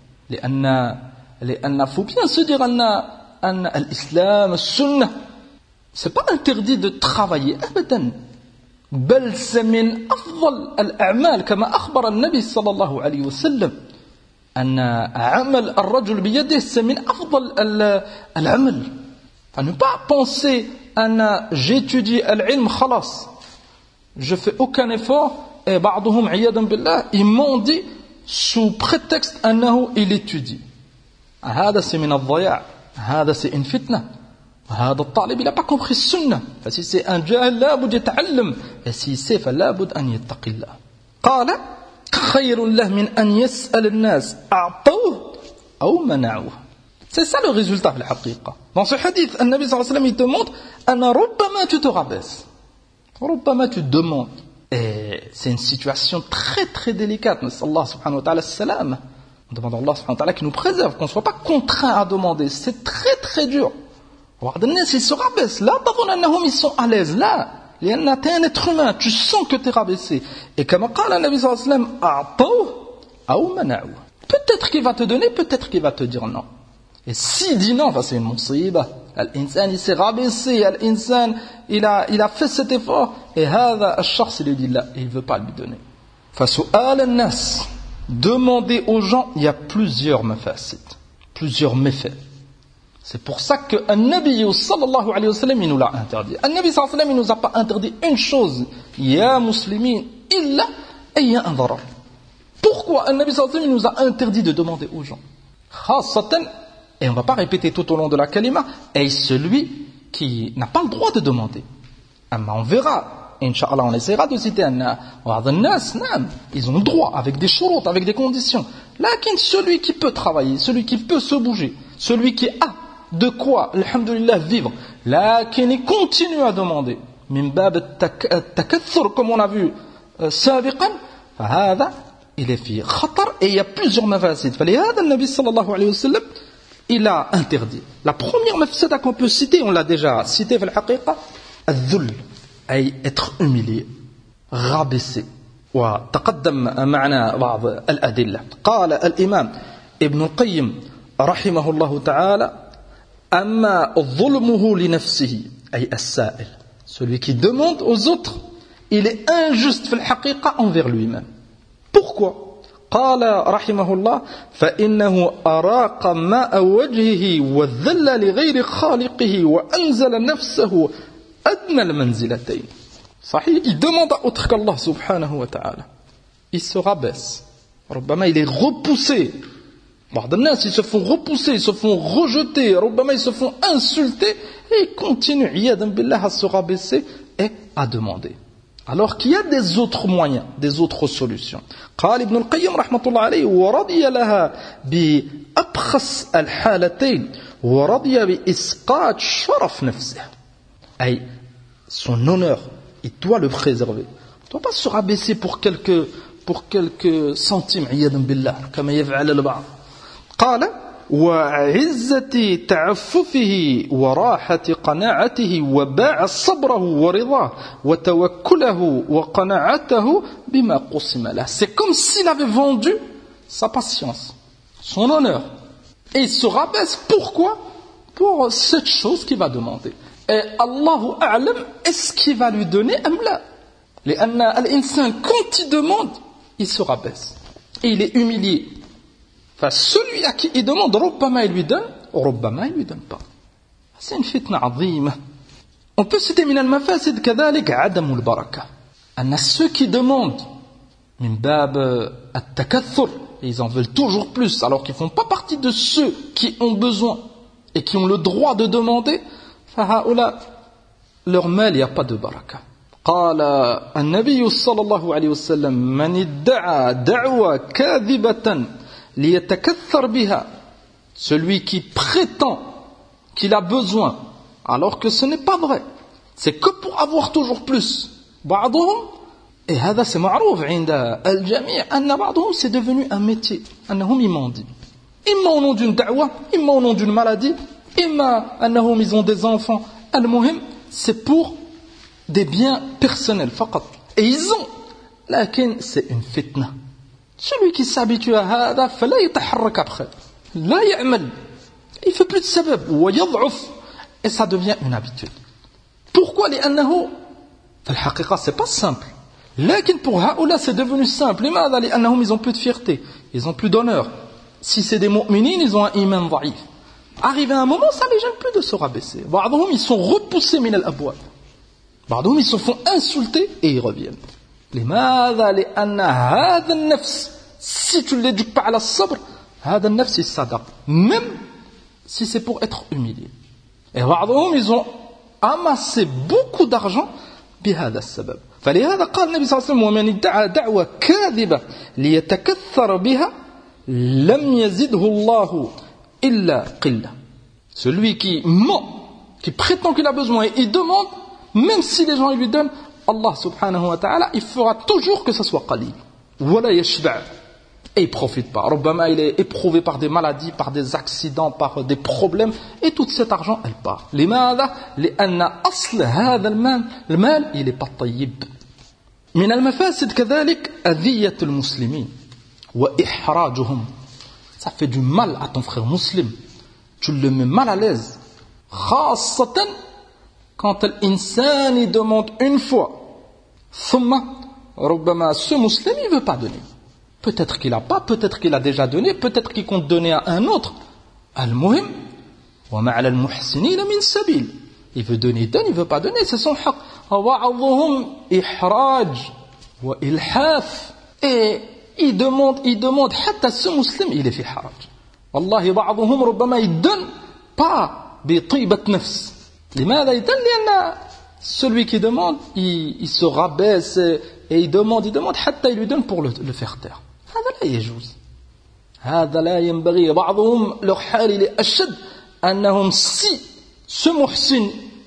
لأن faut bien se dire أن الإسلام السنة, c'est pas interdit de travailler أبدا, بل من أفضل الأعمال كما أخبر النبي صلى الله عليه وسلم أن عمل الرجل بيده c'est من أفضل العمل. À ne pas penser أن j'étudie العلم خلاص, je fais aucun effort, et بعضهم عياذا بالله ils m'ont dit sous prétexte أنه il étudie. هذا c'est من الضياع, هذا c'est une fitna. هذا الطالب il n'a pas compris السنة. فسي c'est un جاهل لابد يتعلم, et si c'est فلابد أن يتقي الله. قال خير له من أن يسأل الناس أعطوه أو منعوه. C'est ça le résultat, la haqiqa. Dans ce hadith, le Nabi sallallahu alayhi wa sallam, il te montre أن ربما tu te rabaisses, ربما tu demandes. Et c'est une situation très très délicate. Mais Allah subhanahu wa ta'ala salam. On demande à Allah subhanahu wa ta'ala qui nous préserve, qu'on ne soit pas contraint à demander. C'est très très dur. Ils se rabaissent. Là, ils sont à l'aise. Là, tu es un être humain. Tu sens que tu es rabaissé. Et comme قال النبي صلى الله عليه وسلم أعطوه أو منعوه. Peut-être qu'il va te donner, peut-être qu'il va te dire non. Et s'il dit non, c'est une musiba. L'insan il s'est rabaissé, l'insan il a fait cet effort, et هذا الشخص il lui dit là, il ne veut pas lui donner. فسؤال الناس, demander aux gens, il y a plusieurs mafasid, plusieurs méfaits. C'est pour ça que An-Nabi sallallahu alayhi wa sallam il nous l'a interdit. An-Nabi sallallahu alayhi wa sallam il nous a pas interdit une chose, ya muslimin illa ayya un darar. Pourquoi An-Nabi sallallahu alayhi wa sallam il nous a interdit de demander aux gens? Khassatan, et on ne va pas répéter tout au long de la kalima, est celui qui n'a pas le droit de demander. Mais on verra, Inch'Allah, on essaiera de citer ils ont le droit, avec des shurut, avec des conditions. Lakin celui qui peut travailler, celui qui peut se bouger, celui qui a de quoi, alhamdulillah, vivre, lakin il continue à demander, min bab takathur, comme on a vu, sabiqan, fahada, il est fi khatar, et il y a plusieurs mafasid. Falihada, le Nabi sallallahu alayhi wa sallam, il a interdit. La première mafsada qu'on peut citer, on l'a déjà cité, في الحقيقة, الذل, أي être humilié, rabaissé. وتقدم معنا بعض الأدلة. قال الإمام ابن القيم رحمه الله تعالى أما ظلمه لنفسه أي السائل, celui qui demande aux autres, il est injuste في الحقيقة envers lui-même. Pourquoi? قال رحمه الله فإنه أراق ماء وجهه وذل لغير خالقه وأنزل نفسه أدنى المنزلتين. Sahih, il demande à autre qu'Allah subhanahu wa ta'ala. Il se rabaisse. Rubbama, il est repoussé. Ils se font repousser, ils se font rejeter, Rubbama, ils se font insulter, et ils continuent, iyadan billah, à se rabaisser et à demander. Alors qu'il y a des autres moyens, des autres solutions. قال ابن القيم رحمة الله عليه ورضي لها بأبخس الحالتين ورضي بإسقاط شرف نفسه. أي son honneur, il doit le préserver. Il ne doit pas se rabaisser pour quelques centimes, عياذا بالله, كما يفعل البعض. قال وعزة تعففه وراحة قناعته وباع صبره ورضاه وتوكله وقناعته بما قسم له. C'est comme s'il avait vendu sa patience, son honneur, et il se rabaisse. Pourquoi? Pour cette chose qu'il va demander. Et Allahu a'lam, est-ce qu'il va lui donner am la? لأن الإنسان quand il demande, il se rabaisse et il est humilié. Enfin, celui à qui il demande, Rubbama il lui donne, Rubbama il lui donne pas. C'est une fitna azima. On peut citer min al-mafasid kadhalik adam al-baraka. Anna ceux qui demandent min bab at-takathur, ils en veulent toujours plus alors qu'ils font pas partie de ceux qui ont besoin et qui ont le droit de demander. Fahaoula, leur mal, il n'y a pas de baraka. قال النبي صلى الله عليه وسلم من ادعى دعوى كاذبة ليتكثر بها, celui qui prétend qu'il a besoin alors que ce n'est pas vrai, c'est que pour avoir toujours plus. بعضهم, et هذا c'est معروف عند الجميع, أن بعضهم c'est devenu un métier, أنهم يماندي إما au nom d'une da'wa, إما au nom d'une maladie, إما أنهم ils ont des enfants. المهم c'est pour des biens personnels فقط, et ils ont, لكن c'est une fitna. Celui qui s'habitue à هذا فلا يتحرك après, لا يعمل, il fait plus de sabab, ويضعف, et ça devient une habitude. Pourquoi? لأنه في الحقيقة c'est pas simple, لكن pour هؤلاء c'est devenu simple. لماذا؟ لأنهم ils ont plus de fierté, ils ont plus d'honneur. Si c'est des mu'minines, ils ont un iman ضعيف. Arrivé à un moment, ça les gêne plus de se rabaisser. بعضهم ils sont repoussés من الأبواب, بعضهم ils se font insulter et ils reviennent. لماذا؟ لأن هذا النفس, si tu ne l'éduques pas à la sabr, هذا النفس il s'adapte, même si c'est pour être humilié. Et بعضهم ils ont amassé beaucoup d'argent بهذا السبب. فلهذا قال النبي صلى الله عليه وسلم ومن ادعى دعوى كاذبة ليتكثر بها لم يزده الله إلا قلة. Celui qui ment, qui prétend qu'il a besoin et il demande, même si les gens lui donnent, Allah subhanahu wa ta'ala, il fera toujours que ce soit qalil. Wala yashba'. Et il ne profite pas. Rubbama il est éprouvé par des maladies, par des accidents, par des problèmes, et tout cet argent, elle part. لماذا؟ لأن أصل هذا المال il n'est pas طيب. من المفاسد كذلك أذية المسلمين وإحراجهم. Ça fait du mal à ton frère musulman. Tu le mets mal à l'aise. خاصة quand l'insan il demande une fois, ثم ربما ce musulman il veut pas donner. Peut-être qu'il a pas, peut-être qu'il a déjà donné, peut-être qu'il compte donner à un autre. المهم وما على المحسنين من سبيل. Il veut donner, il donne, il veut pas donner, c'est son haq. وبعضهم إحراج وإلحاف. Et il demande حتى ce musulman il est في حرج. والله بعضهم ربما il donne pas بطيبة نفس. لماذا يدل؟ لأن celui qui demande il se rabaisse et il demande حتى il lui donne pour le faire taire. هذا لا يجوز, هذا لا ينبغي. بعضهم leur حال il est أشد, أنهم si ce muhsin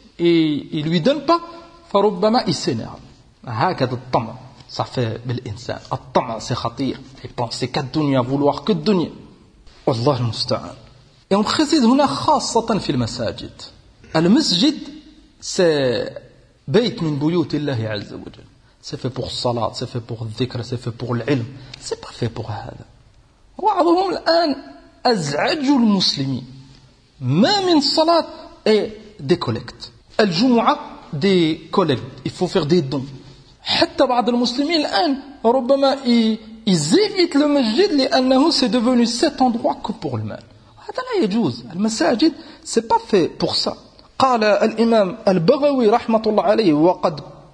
il lui donne pas فربما il s'énerve. هكذا الطمع, ça fait بالإنسان. الطمع c'est خطير, et penser qu'à dunya, vouloir que dunya. والله المستعان. Et on précise هنا خاصة في المساجد. المسجد c'est بيت من بيوت الله عز وجل. C'est fait pour salat, c'est fait pour dhikr, c'est fait pour l'ilm. C'est pas fait pour هذا. وبعضهم الآن أزعجوا المسلمين. ما من صلاة et des collectes. الجمعة des collectes. Il faut faire des dons. حتى بعض المسلمين الآن ربما ils évitent le masjid لأنه c'est devenu cet endroit que pour le mal. هذا لا يجوز. المساجد c'est pas fait pour ça. قال الإمام البغوي رحمة الله عليه وقد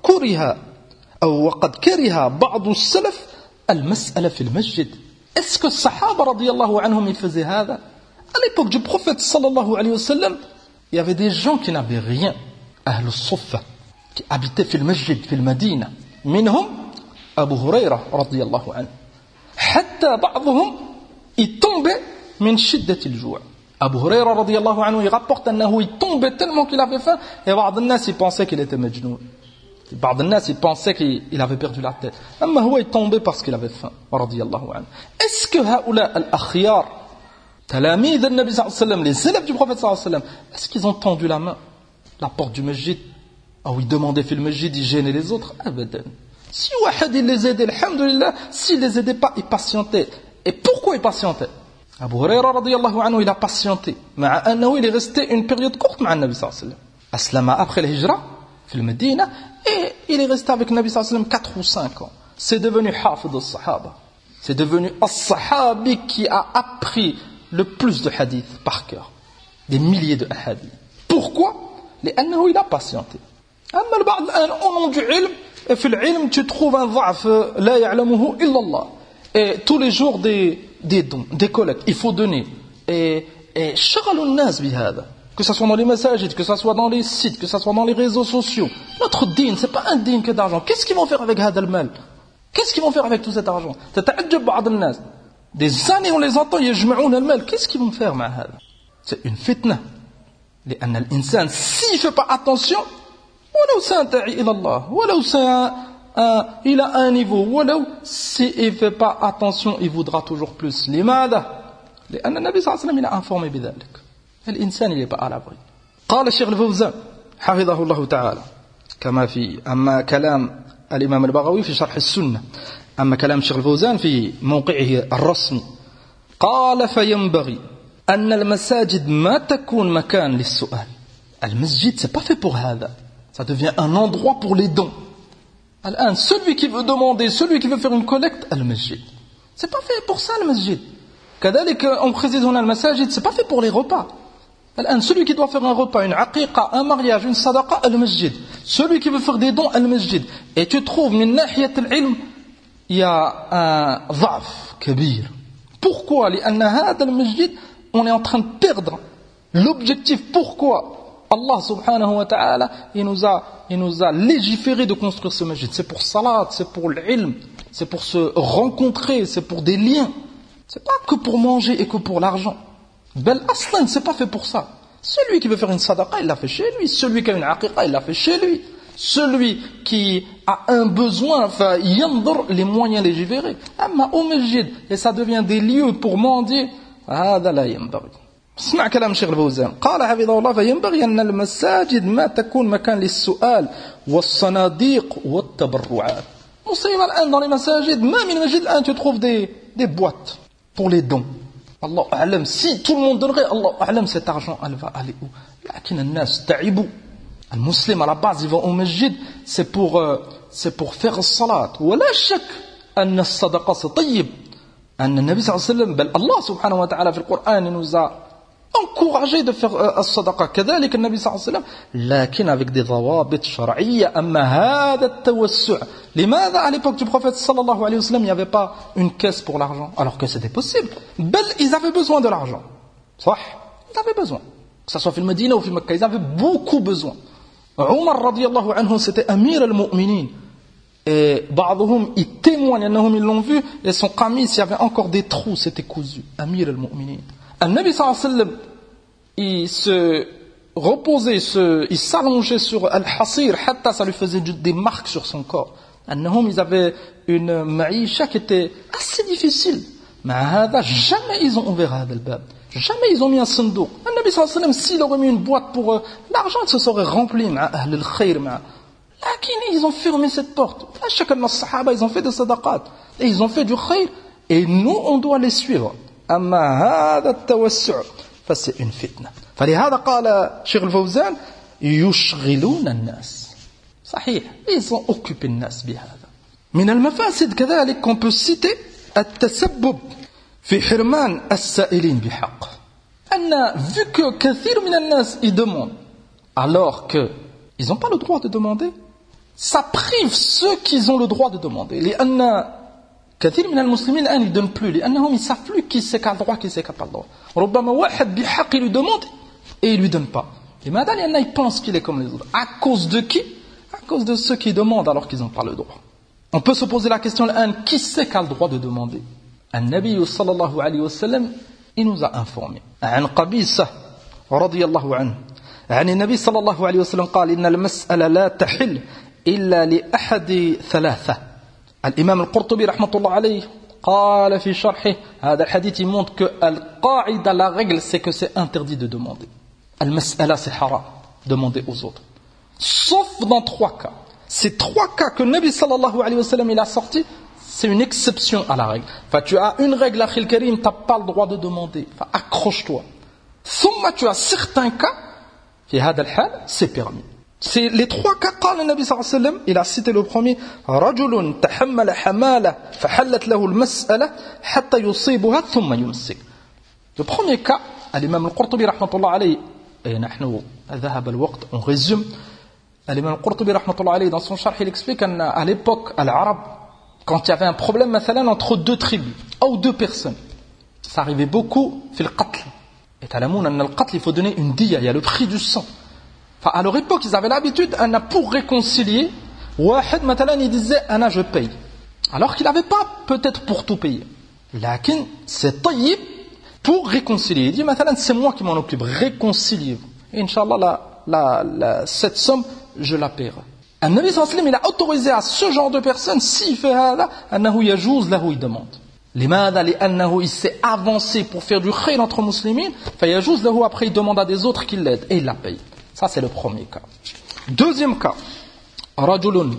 كره أو وقد كره بعض السلف المسألة في المسجد. Est-ce que الصحابة رضي الله عنهم ils faisaient هذا? À l'époque du prophète sallallahu alayhi wa sallam, il y avait des gens qui n'avaient rien. أهل الصفة qui habitaient في المسجد في المدينة. منهم أبو هريرة رضي الله عنه. حتى بعضهم il tombait من شدة الجوع. Abu Huraira radiyallahu anhu, il rapporte أنه il tombait tellement qu'il avait faim et بعض الناس il pensait qu'il était majnoun. بعض الناس il pensait qu'il avait perdu la tête. أما هو il tombait parce qu'il avait faim radiyallahu anhu. Est-ce que هؤلاء الأخيار تلاميذ النبي صلى الله عليه وسلم, les élèves du prophète صلى الله عليه وسلم, est-ce qu'ils ont tendu la main la porte du masjid, ou ils demandaient في المسجد, ils gênaient les autres? أبدا. Si واحد il les aidait, alhamdulillah, s'il les aidait pas, il patientait. Et pourquoi il patientait? Abu Huraira radiyallahu anhu, il a patienté. مع أنه il est resté une période courte مع النبي صلى الله عليه وسلم. أسلم après l'hijra, في المدينة, et il est resté avec le Nabi sallallahu alayhi wa sallam 4 ou 5 ans. C'est devenu hafid al-sahaba. C'est devenu al-sahabi qui a appris le plus de hadiths par cœur. Des milliers de hadiths. Pourquoi? لأنه il a patienté. أما البعض الآن au nom du ilm, et في العلم tu trouves un ضعف لا يعلمه إلا الله. Et tous les jours des dons, des collectes, il faut donner. Et شغلوا الناس بهذا. Que ce soit dans les messages, que ce soit dans les sites, que ce soit dans les réseaux sociaux. Notre dîn, c'est pas un dîn que d'argent. Qu'est-ce qu'ils vont faire avec هذا المال? Qu'est-ce qu'ils vont faire avec tout cet argent? تتعجب بعض الناس. Des années on les entend يجمعون المال. Qu'est-ce qu'ils vont faire مع هذا? C'est une fitna. لأن الإنسان s'il fait pas attention, ولو سينتهي إلى الله, ولو il a un niveau, ولو s'il fait pas attention, il voudra toujours plus. لماذا؟ لأن النبي صلى الله عليه وسلم il a informé بذلك. الإنسان اللي بقى على العبري. قال الشيخ الفوزان حفظه الله تعالى كما في أما كلام الإمام البغوي في شرح السنة, أما كلام الشيخ الفوزان في موقعه الرسمي, قال فينبغي أن المساجد ما تكون مكان للسؤال. المسجد c'est pas fait pour هذا, ça devient un endroit pour les dons. الآن celui qui veut demander, celui qui veut faire une collecte, المسجد c'est pas fait pour ça. المسجد كذلك on précise هنا المساجد c'est pas fait pour les repas. الآن celui qui doit faire un repas, une aqiqa, un mariage, une sadaqa, المسجد. Celui qui veut faire des dons, المسجد. Et tu trouves من ناحية العلم il y a un ضعف كبير. Pourquoi? لأن هذا المسجد on est en train de perdre l'objectif. Pourquoi Allah subhanahu wa ta'ala il nous a légiféré de construire ce masjid? C'est pour salat, c'est pour l'ilm, c'est pour se rencontrer, c'est pour des liens. C'est pas que pour manger et que pour l'argent. Bel aslan, c'est pas fait pour ça. Celui qui veut faire une sadaqa, il l'a fait chez lui. Celui qui a une aqiqa, il l'a fait chez lui. Celui qui a un besoin, enfin, yandur, les moyens légiférés. Amma au masjid, et ça devient des lieux pour mendier, هذا لا ينبغي. اسمع كلام الشيخ الفوزان. قال حفظه الله فينبغي أن المساجد ما تكون مكان للسؤال والصناديق والتبرعات. مصيبة الآن dans les مساجد, même les masjid الآن tu trouves des boîtes pour les dons. Allah a'lam, si tout le monde donnerait, Allah a'lam, cet argent elle va aller où? لكن الناس تعبوا. المسلم à la base il va au masjid, c'est pour faire الصلاة. ولا شك أن الصدقة طيب. أن النبي صلى الله عليه وسلم بل الله سبحانه وتعالى في القرآن il nous a encouragé de faire الصدقة. كذلك النبي صلى الله عليه وسلم, لكن avec des ضوابط شرعية. أما هذا التوسع, لماذا à l'époque du prophète صلى الله عليه وسلم il n'y avait pas une caisse pour l'argent alors que c'était possible? بل ils avaient besoin de l'argent, صح, ils avaient besoin, que ce soit في المدينة ou في مكة, ils avaient beaucoup besoin. عمر رضي الله عنه c'était أمير المؤمنين. Et بعضهم ils témoignent أنهم ils l'ont vu, et son qamis s'il y avait encore des trous c'était cousu. Amir al-Mu'minin. Al-Nabi sallallahu alayhi wa sallam il se reposait, il s'allongeait sur al-Hasir hatta ça lui faisait des marques sur son corps. أنهم ils avaient une maïcha qui était assez difficile. Mais هذا jamais ils ont ouvert هذا الباب. Jamais ils ont mis un sandouk. Al-Nabi sallallahu alayhi wa sallam s'il aurait mis une boîte pour l'argent il se serait rempli مع أهل الخير مع. Ils ont fermé cette porte. Chacun des sahaba, ils ont fait des sadaqat. Et ils ont fait du khayr. Et nous, on doit les suivre. أما هذا التوسع فسي une fitna. فلهذا قال شيخ الفوزان يشغلون الناس. صحيح. Ils ont occupé الناس بهذا. من المفاسد كذلك qu'on peut citer التسبب في حرمان السائلين بحق. أن vu que كثير من الناس ils demandent alors que ils n'ont pas le droit de demander. ça prive ceux qui ont le droit de demander. لأن كثير من المسلمين الآن ils donnent plus لأنهم ils savent plus qui c'est qui a le droit, qui c'est qui n'a pas le droit. ربما واحد بحق il lui demande et il lui donne pas. Et maintenant il y en a ils pensent qu'il est comme les autres. À cause de qui? À cause de ceux qui demandent alors qu'ils n'ont pas le droit. On peut se poser la question الآن qui c'est qui a le droit de demander? النبي صلى الله عليه وسلم il nous a informé عن قبيصة رضي الله عنه عن النبي صلى الله عليه وسلم قال إن المسألة لا تحل إلا لأحد ثلاثة. الإمام القرطبي رحمة الله عليه قال في شرحه هذا الحديث montre que القاعدة la règle c'est que c'est interdit de demander. المسألة c'est haram, demander aux autres. Sauf dans 3 cas. Ces 3 cas que Nabi sallallahu alayhi wa sallam il a sorti, c'est une exception à la règle. Enfin, tu as une règle, Akhil Karim, tu n'as pas le droit de demander. Enfin, accroche-toi. Thumma, tu as certains cas, في هذا الحال, c'est permis. C'est les 3 cas, قال النبي صلى الله عليه وسلم, il a cité le premier, رجل تحمل حمالة فحلت له المسألة حتى يصيبها ثم يمسك. Le premier cas, l'imam al-Qurtubi رحمة الله عليه, et نحن ذهب الوقت, on résume. L'imam al-Qurtubi رحمة الله عليه, dans son charh, il explique qu'à l'époque, à l'arabe, quand il y avait un problème مثلا, entre 2 tribus, ou 2 personnes, ça arrivait beaucoup في القتل. Et تعلمون أن القتل, il faut donner une diya, il y a le prix du sang. Enfin, à leur époque, ils avaient l'habitude, pour réconcilier, واحد مثلا, il disait, Anna, je paye. Alors qu'il n'avait pas peut-être pour tout payer. Lakin, c'est tayyib pour réconcilier. Il dit, مثلا, c'est moi qui m'en occupe, réconciliez-vous. Et Inch'Allah, cette somme, je la paierai. النبي صلى الله عليه وسلم, il a autorisé à ce genre de personnes, s'il fait هذا, أنه يجوز له, il demande. لماذا؟ لأنه il s'est avancé pour faire du khayr entre musulmans, فيجوز له, après il demande à des autres qui l'aident, et il la paye. Ça c'est le premier cas. Deuxième cas, رجل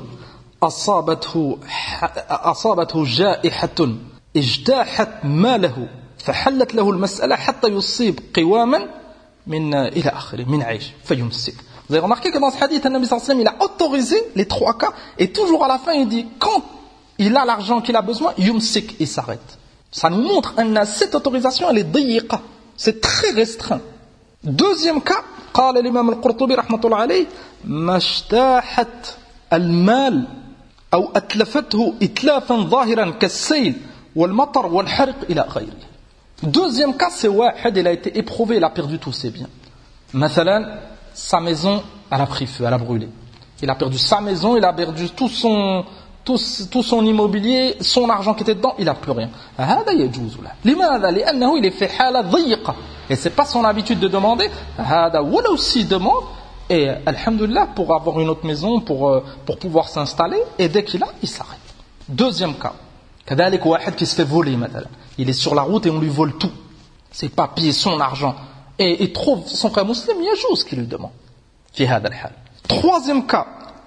أصابته جائحة اجتاحت ماله فحلت له المسألة حتى يصيب قواما من إلى آخره من عيش فيمسك. Vous avez remarqué que dans ce hadith, le Nabi sallallahu alayhi wa sallam, il a autorisé les 3 cas, et toujours à la fin, il dit, quand il a l'argent qu'il a besoin, yumsik, il s'arrête. Ça nous montre que cette autorisation, elle est dayiqa, c'est très restreint. Deuxième cas, قال الإمام القرطبي رحمة الله عليه ما اجتاحت المال أو أتلفته إتلافا ظاهرا كالسيل والمطر والحرق إلى غيره. Deuxième cas, c'est واحد, il a été éprouvé, il a perdu tous ses biens. مثلا, sa maison, elle a pris feu, elle a brûlé. Il a perdu sa maison, il a perdu tout son immobilier, son argent qui était dedans, il n'a plus rien. هذا يجوز له. لماذا؟ لأنه il est fait حالة ضيقة. Et c'est pas son habitude de demander. هذا ولو s'il demande, et alhamdoulilah, pour avoir une autre maison, pour pouvoir s'installer, et dès qu'il a, il s'arrête. Deuxième cas. كذلك واحد qui se fait voler مثلا. Il est sur la route et on lui vole tout. Ses papiers, son argent. Et il trouve son frère musulman, il y a chose qu'il lui demande. في هذا الحال. Troisième cas.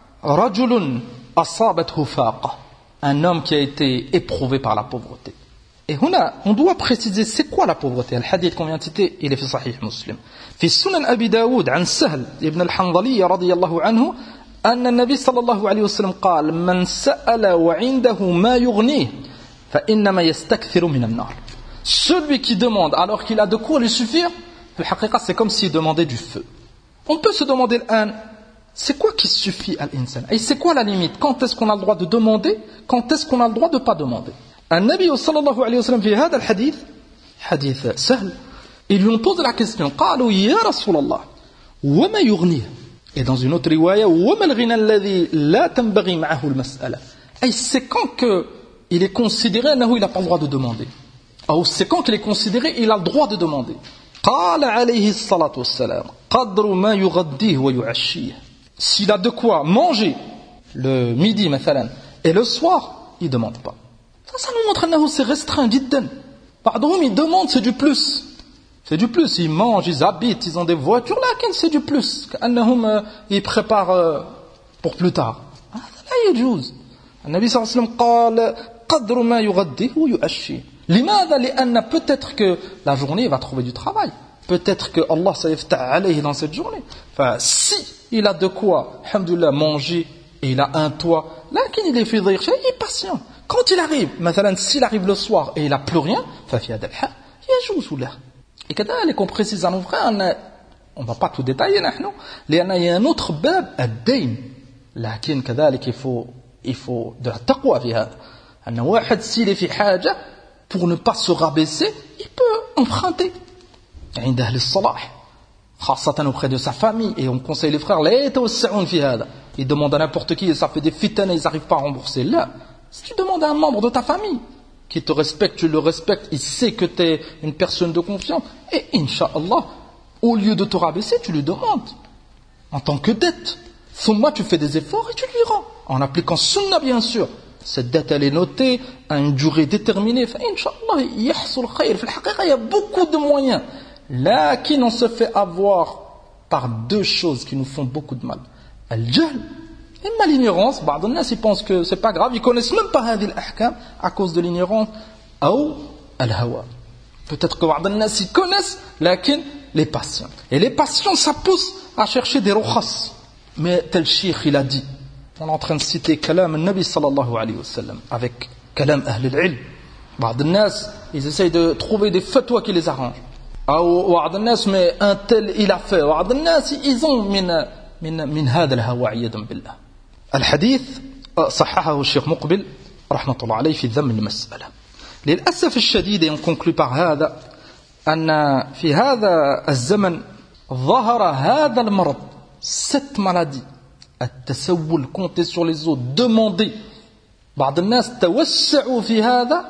رجل أصابته فاقة. Un homme qui a été éprouvé par la pauvreté. Et هنا, on doit préciser c'est quoi la pauvreté. Le hadith qu'on vient de citer, il est في صحيح مسلم. في سنن أبي داود عن سهل ابن الحنظلي رضي الله عنه أن النبي صلى الله عليه وسلم قال من سأل وعنده ما يغنيه فإنما يستكثر من النار. Celui qui demande alors qu'il a de quoi lui suffire, le haqiqa, c'est comme s'il demandait du feu. On peut se demander c'est quoi qui suffit à l'insan? Et c'est quoi la limite? Quand est-ce qu'on a le droit de demander? Quand est-ce qu'on a le droit de ne pas demander? النبي صلى الله عليه وسلم في هذا الحديث حديث سهل, ils lui ont posé la question, قالوا يا رسول الله وما يغنيه. Et dans une autre riwaya, وما الغنى الذي لا تنبغي معه المسألة. Et c'est quand qu'il est considéré أنه il n'a pas le droit de demander, ou c'est quand qu'il est considéré il a le droit de demander. قال عليه الصلاة والسلام قدر ما يغديه ويعشيه. S'il a de quoi manger le midi مثلا, et le soir il ne demande pas. Ça nous montre que c'est restreint جدا. Pardon, ils demandent, c'est du plus. C'est du plus, ils mangent, ils habitent, ils ont des voitures, là, c'est du plus. Ils préparent pour plus tard. لا يجوز. النبي صلى الله عليه وسلم قال قدر ما يغديه ويعشيه. لماذا؟ لأن peut-être que la journée va trouver du travail. Peut-être que Allah سيفتح عليه dans cette journée. Enfin, si il a de quoi, alhamdoulilah, manger, et il a un toit, là, il est fait ضيق شيء, il est patient. Quand il arrive, مثلا, s'il arrive le soir et il n'a plus rien, ففي هذا الحال يجوز له. Et كذلك on précise à nos frères, on ne va pas tout détailler نحن, لأن il y a un autre bab, الدين. لكن كذلك il faut de la taqwa في هذا. أن واحد s'il est في حاجة pour ne pas se rabaisser, il peut emprunter عند أهل الصلاح خاصة auprès de sa famille, et on conseille les frères لا يتوسعون في هذا. Ils demandent à n'importe qui et ça fait des fitanes et ils n'arrivent pas à rembourser. Là, si tu demandes à un membre de ta famille qui te respecte, tu le respectes, il sait que tu es une personne de confiance, et Inch'Allah, au lieu de te rabaisser, tu lui demandes en tant que dette. Moi, tu fais des efforts et tu lui rends en appliquant sunna, bien sûr. Cette dette, elle est notée à une durée déterminée. Inch'Allah, yahsul khayr. Il y a beaucoup de moyens. Là, qui on se fait avoir par deux choses qui nous font beaucoup de mal. Al-jahl et l'ignorance. Beaucoup de gens ils pensent que c'est pas grave, ils connaissent même pas hadhi al-ahkam à cause de l'ignorance. Ou al-hawa. Peut-être que beaucoup de gens ils connaissent, mais les passions. Et les passions, ça pousse à chercher des rukhas. Mais tel cheikh, il a dit, on est en train de citer kalam al-Nabi sallallahu alayhi wa sallam avec kalam ahl al-ilm. Beaucoup de gens ils essayent de trouver des fatwas qui les arrangent. Ou beaucoup de gens mais un tel il a fait. Beaucoup de gens ils ont من هذا الهوى عياذا بالله. الحديث صححه الشيخ مقبل رحمة الله عليه في ذم المسألة. للأسف الشديد on conclut par هذا أن في هذا الزمن ظهر هذا المرض, cette maladie, التسول, compter sur les autres, demander. بعض الناس توسعوا في هذا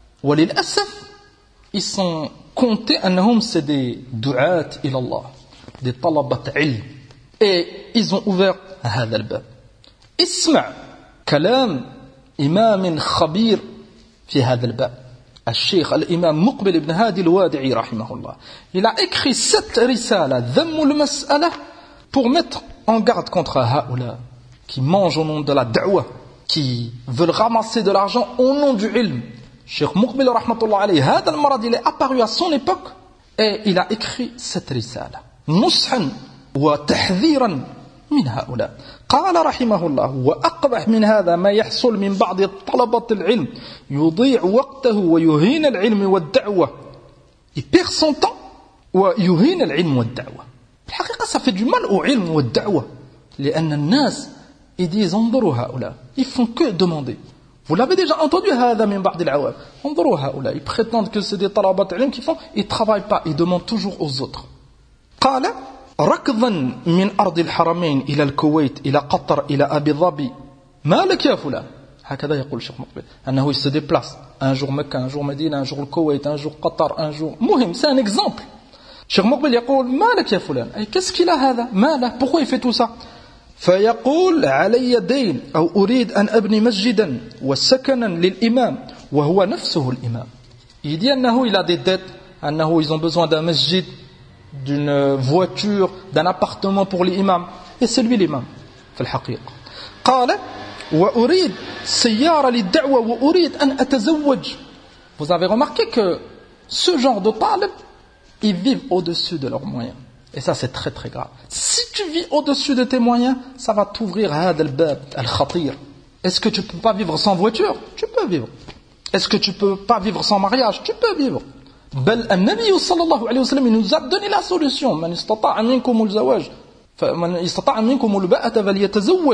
وللأسف ils sont comptés أنهم c'est des دعاة إلى الله, des طلبة علم. Et ils ont ouvert هذا الباب. اسمع كلام إمام خبير في هذا الباب, الشيخ الإمام مقبل بن هادي الوادعي رحمه الله. Il a écrit cette risala ذم المسألة pour mettre en garde contre هؤلاء qui mangent au nom de la da'wah, qui veulent ramasser de l'argent au nom du ilm. Cheikh Muqbil rahmatullah alayhi, هذا المرض il est apparu à son époque et il a écrit cette risala نصحا وتحذيرا من هؤلاء. قال رحمه الله وأقبح من هذا ما يحصل من بعض طلبة العلم يضيع وقته ويهين العلم والدعوة. Il perd son temps ويهين العلم والدعوة. الحقيقة ça fait du mal au ilm والدعوة لأن الناس ils disent انظروا هؤلاء, ils font que demander. Vous l'avez déjà entendu هذا من بعض العوام, انظروا هؤلاء, ils prétendent que c'est des طلبة العلم qui font, ils travaillent pas, ils demandent toujours aux autres. قال ركضا من أرض الحرمين إلى الكويت إلى قطر إلى أبي ظبي ما لك يا فلان. هكذا يقول الشيخ مقبل أنه il se déplace un jour Mecca, un jour Médine, un jour le Koweït, un jour Qatar, un jour مهم, c'est un exemple. الشيخ مقبل يقول ما لك يا فلان, أي qu'est-ce qu'il a هذا, ما له, pourquoi il fait tout ça. فيقول علي دين أو أريد أن أبني مسجدا وسكنا للإمام وهو نفسه الإمام. Il dit أنه il a des dettes, أنه ils ont besoin d'un masjid, d'une voiture, d'un appartement pour l'imam, et c'est lui l'imam في الحقيقة. قال وأريد سيارة للدعوة وأريد أن أتزوج. Vous avez remarqué que ce genre de talib, ils vivent au-dessus de leurs moyens, et ça c'est très très grave. Si tu vis au-dessus de tes moyens, ça va t'ouvrir هذا الباب الخطير. Est-ce que tu peux pas vivre sans voiture? Tu peux vivre. Est-ce que tu peux pas vivre sans mariage? Tu peux vivre. بل النبي صلى الله عليه وسلم nous a donné la solution. من استطاع منكم الزواج فمن استطاع منكم الباءة فليتزوج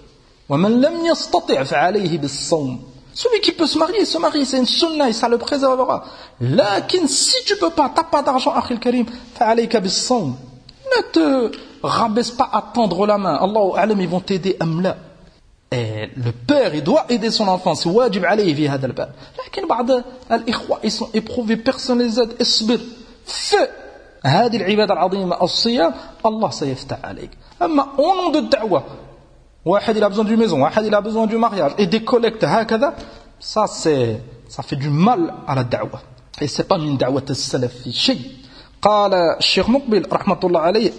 ومن لم يستطع فعليه بالصوم. Celui qui peut se marier, c'est une sunna et ça le préservera. لكن si tu peux pas, t'as pas d'argent, أخي الكريم, فعليك بالصوم. Ne te rabaisse pas à tendre la main. Allahu a'lam, ils vont t'aider أم لا. Et le père, il doit aider son enfant, c'est wajib alayhi fi hadha al-bab. لكن بعض الإخوة ils sont éprouvés, personne les aide. اصبر, fais هذه العبادة العظيمة الصيام, Allah سيفتح عليك. أما au nom de da'wah, واحد il a besoin d'une maison, واحد il a besoin du mariage et des collectes هكذا, ça fait du mal à la da'wah. Et c'est pas min da'wat as-salaf fi shay. قال الشيخ مقبل رحمة الله عليه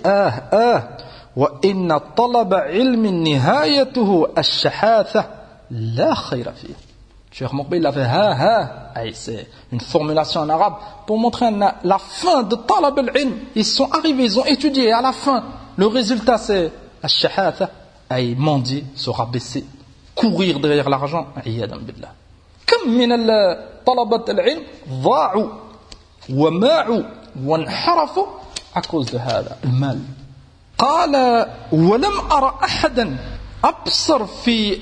وإن طلب علم نهايته الشحاثة لا خير فيه. Cheikh Mouqbil a fait c'est une formulation en arabe pour montrer la fin de talab al-ilm. Ils sont arrivés, ils ont étudié, et à la fin le résultat c'est الشحاثة, ay mendier, se rabaisser, courir derrière l'argent. عياذا بالله. كم من طلبة العلم ضاعوا وماعوا وانحرفوا à cause de هذا المال. قال ولم أرى أحدا أبصر في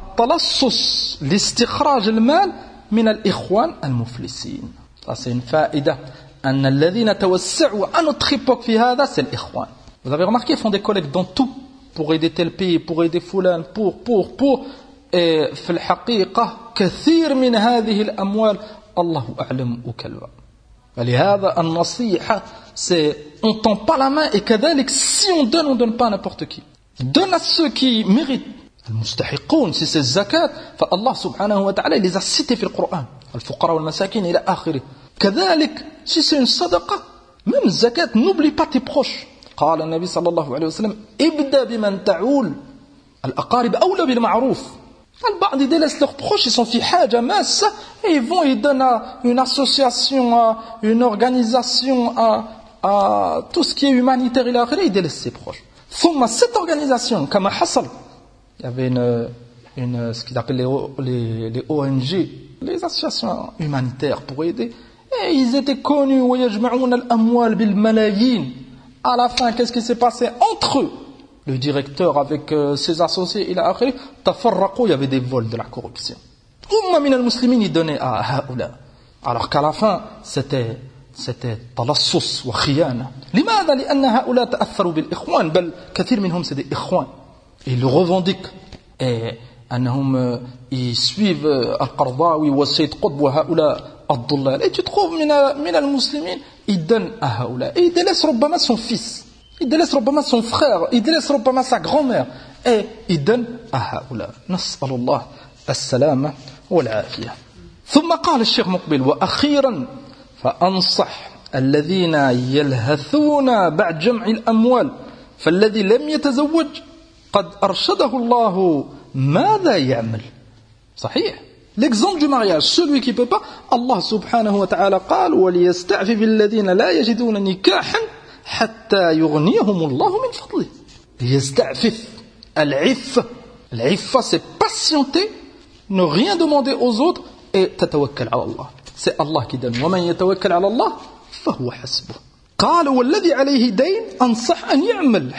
التلصص لاستخراج المال من الإخوان المفلسين. Ça c'est une faïda. أن الذين توسعوا à notre époque في هذا c'est الإخوان. Vous avez remarqué, ils font des collectes dans tout pour aider tel pays, pour aider فلان, pour. Et في الحقيقة كثير من هذه الأموال الله أعلم أكلها. فلهذا النصيحة c'est on tend pas la main et كذلك si on donne pas à n'importe qui. Donne à ceux qui méritent. المستحقون si c'est الزكاة فالله سبحانه وتعالى les a cités في القرآن الفقراء والمساكين إلى آخره. كذلك si c'est une صدقة même الزكاة n'oublie pas tes proches. قال النبي صلى الله عليه وسلم ابدأ بمن تعول الأقارب أولى بالمعروف. البعض ils délaissent leurs proches, ils sont في حاجة ماسة et ils donnent à une association, à une organisation, à tout ce qui est humanitaire إلى آخره, ils délaissent ses proches. ثم cette organisation كما حصل, il y avait ce qu'ils appellent les ONG, les associations humanitaires pour aider, et ils étaient connus ويجمعون الأموال بالملايين. À la fin, qu'est-ce qui s'est passé entre eux? Le directeur avec ses associés, il a écrit tafarraqu, il y avait des vols, de la corruption. Umma min al-muslimin, il donnait à haoula. Alors qu'à la fin, c'était talassus wa khiyana. لماذا؟ لأن هؤلاء تأثروا بالإخوان بل كثير منهم c'est des إخوان. Ils le revendiquent. Et أنهم ils suivent al-Qardawi wa Sayyid Qutb wa haoula الضلال. Et tu trouves من المسلمين, il donne à haoula. Et il délaisse ربما son fils. Il délaisse ربما son frère, il délaisse ربما sa grand-mère et il donne à هؤلاء. نسأل الله السلامة والعافية. ثم قال الشيخ مقبل وأخيرا فأنصح الذين يلهثون بعد جمع الأموال فالذي لم يتزوج قد أرشده الله ماذا يعمل. صحيح. L'exemple du mariage, celui qui ne peut pas, Allah subhanahu wa ta'ala قال وليستعفف الذين لا يجدون نكاحا حتى يغنيهم الله من فضله. يستعفف العفة. العفة c'est patienter, ne rien demander aux autres et تتوكل على الله. C'est Allah qui donne. ومن يتوكل على الله فهو حسبه. قال والذي عليه دين أنصح أن يعمل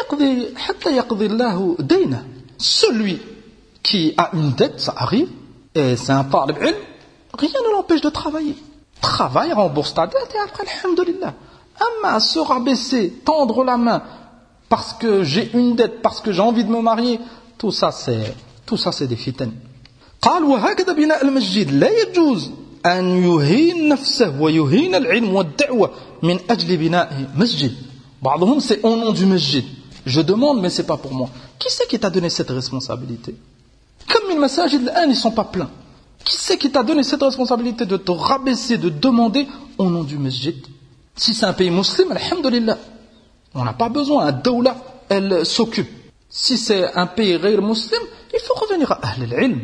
حتى يقضي الله دينه. Celui qui a une dette, ça arrive, et c'est un talib ilm, rien ne l'empêche de travailler. Travaille, rembourse ta dette et après, alhamdulillah. Amma se rabaisser, tendre la main parce que j'ai une dette, parce que j'ai envie de me marier, tout ça c'est des fitan. قال وهكذا بناء المسجد لا يجوز أن يهين نفسه ويهين العلم والدعوة من أجل بناء مسجد. بعضهم c'est au nom du masjid. Je demande mais c'est pas pour moi. Qui c'est qui t'a donné cette responsabilité? Comme les masajid الآن ils sont pas pleins. Qui c'est qui t'a donné cette responsabilité de te rabaisser, de demander au nom du masjid? Si c'est un pays musulman, alhamdulillah, on n'a pas besoin, la dawla, elle s'occupe. Si c'est un pays غير musulman, il faut revenir à Ahl al-Ilm.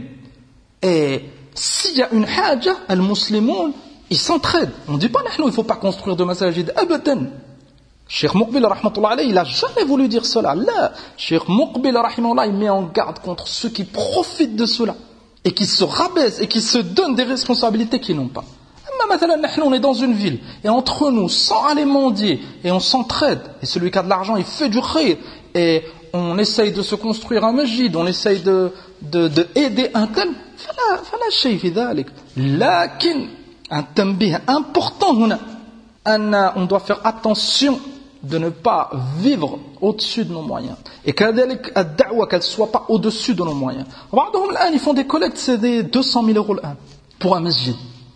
Et s'il y a une haja, les musulmans, ils s'entraident. On ne dit pas, il ne faut pas construire de masajid, abadan. Cheikh Muqbil, rahmatullah alayhi, il n'a jamais voulu dire cela. Là, Cheikh Muqbil, rahmatullah, il met en garde contre ceux qui profitent de cela, et qui se rabaissent, et qui se donnent des responsabilités qu'ils n'ont pas. On est dans une ville et entre nous, sans aller mendier, et on s'entraide, et celui qui a de l'argent il fait du khayr, et on essaye de se construire un masjid, on essaye de aider un tel, fala shay fi dhalik. Lakin un tanbih important huna, on doit faire attention de ne pas vivre au-dessus de nos moyens, et كذلك الدعوة qu'elle soit pas au-dessus de nos moyens. بعضهم الآن ils font des collectes, c'est des 200 000 euros الآن pour un masjid.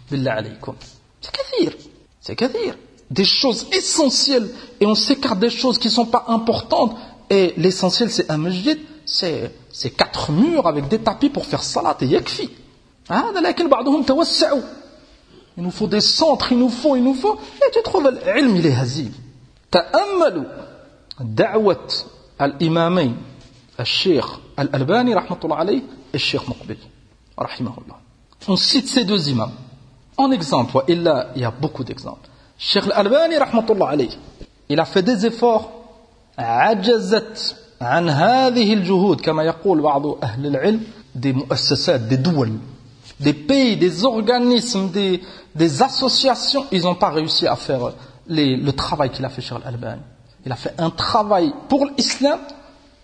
C'est kathir. Des choses essentielles et on s'écarte des choses qui ne sont pas importantes. Et l'essentiel c'est un masjid, c'est 4 murs avec des tapis pour faire salat et yakfi. Il nous faut des centres, il nous faut. Et tu trouves l'ilm il est hazil. تأملوا دعوة الإمامين الشيخ الألباني رحمة الله عليه et الشيخ مقبل رحمه الله. On cite ces deux imams en exemple, et là il y a beaucoup d'exemples. Cheikh Al-Albani rahmatullah alayhi, il a fait des efforts, عجزت عن هذه الجهود كما يقول بعض أهل العلم, des مؤسسات, des doual, des pays, des organismes, des associations, ils n'ont pas réussi à faire le travail qu'il a fait Cheikh Al-Albani. Il a fait un travail pour l'islam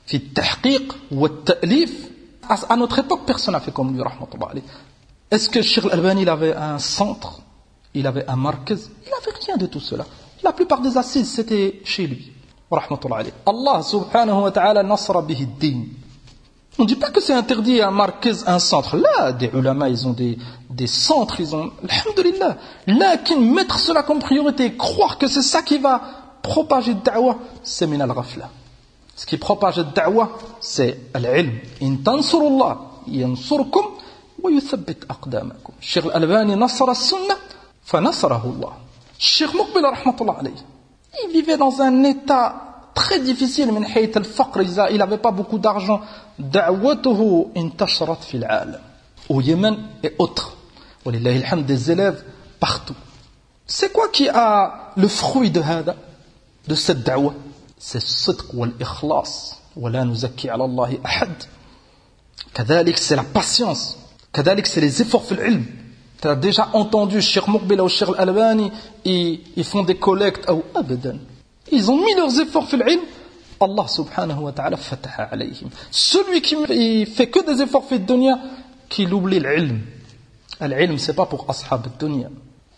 في التحقيق والتأليف. À notre époque, personne n'a fait comme lui, rahmatullah alayh. Est-ce que Cheikh Al-Albani, il avait un centre? Il avait un markaz? Il n'avait rien de tout cela. La plupart des assises, c'était chez lui, rahmatullah alayh. Allah subhanahu wa ta'ala nasra bihi ad-din. On ne dit pas que c'est interdit un markaz, un centre. Là, des ulama, ils ont des centres, ils ont... Alhamdulillah. Là, mettre cela comme priorité, croire que c'est ça qui va propager le da'wah, c'est min al-ghafla. Ce qui propage le da'wah, c'est l'ilm. In tansurullah, yansurkum, wa yuthabbit aqdamakum. Cheikh Al-Albani nasara as-sunnah, fa nasarahu Allah. Cheikh Muqbil, rahmatullah alayh, il vivait dans un état très difficile, min hayth al-faqr, il n'avait pas beaucoup d'argent. Da'watuhu intasharat fil alam. Au Yémen et autres. Walillahi alhamd, des élèves partout. C'est quoi qui a le fruit de hada, de cette da'wah? C'est الصدق والإخلاص ولا نزكي على الله أحد. كذلك c'est la patience. كذلك c'est les efforts في العلم. Tu as déjà entendu Cheikh Muqbil ou Cheikh Al-Albani, ils font des collectes ou abadan. Ils ont mis leurs efforts في العلم. Allah subhanahu wa ta'ala fataha alayhim. Celui qui fait que des efforts في الدنيا, qu'il oublie l'ilm. L'ilm c'est pas pour ashab الدنيا.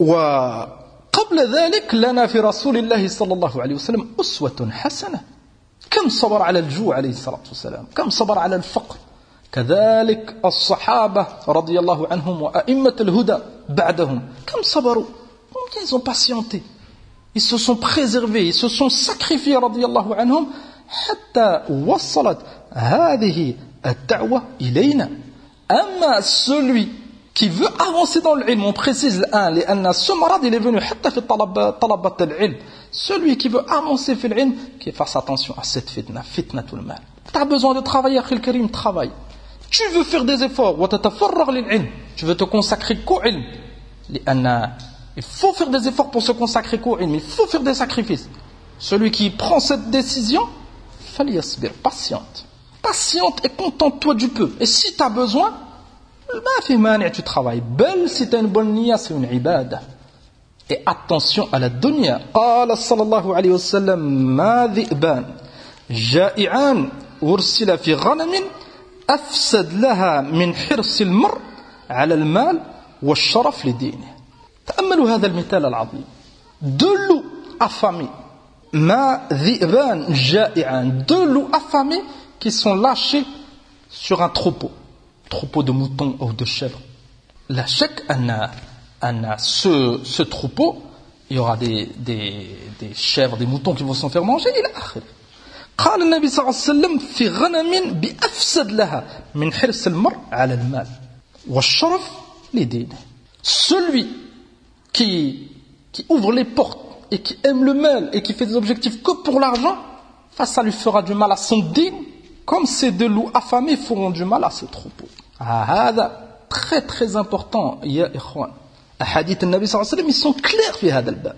قبل ذلك لنا في رسول الله صلى الله عليه وسلم أسوة حسنة. كم صبر على الجوع عليه الصلاة والسلام، كم صبر على الفقر. كذلك الصحابة رضي الله عنهم وأئمة الهدى بعدهم كم صبروا. Ils ont patienté, ils se sont préservés, ils se sont sacrifiés رضي الله عنهم حتى وصلت هذه الدعوة إلينا. أما celui qui veut avancer dans l'ilm, on précise l'un, ce marad il est venu حتى في طلبة العلم. Celui qui veut avancer في العلم, qui fasse attention à cette fitna, fitnatul mal. Tu as besoin de travailler, akhi al-karim, travaille. Tu veux faire des efforts, وتتفرغ للعلم, tu veux te consacrer qu'au ilm. Il faut faire des efforts pour se consacrer qu'au ilm, il faut faire des sacrifices. Celui qui prend cette décision, فليصبر, patiente et contente-toi du peu. Et si tu as besoin, ما في مانع, tu travailles. Belle, si tu as une bonne niya, c'est une ibada. Et attention à la dunya. قال صلى الله عليه وسلم ما ذئبان جائعان أرسل في غنم أفسد لها من حرص المرء على المال والشرف لدينه. تأملوا هذا المثال العظيم. Deux loups affamés. ما ذئبان جائعان. Deux loups affamés qui sont lâchés sur un troupeau de moutons ou de chèvres. La chèque, ce troupeau, il y aura des chèvres, des moutons qui vont s'en faire manger. Il a قال النبي صلى الله عليه وسلم في غنم بأفسد لها من حرص المرء على المال والشرف لدينه. Celui qui ouvre les portes et qui aime le mal et qui fait des objectifs que pour l'argent, ça lui fera du mal à son din, comme ces deux loups affamés feront du mal à ce troupeau. هذا très très important يا إخوان. أحاديث النبي صلى الله عليه وسلم ils sont clairs في هذا الباب.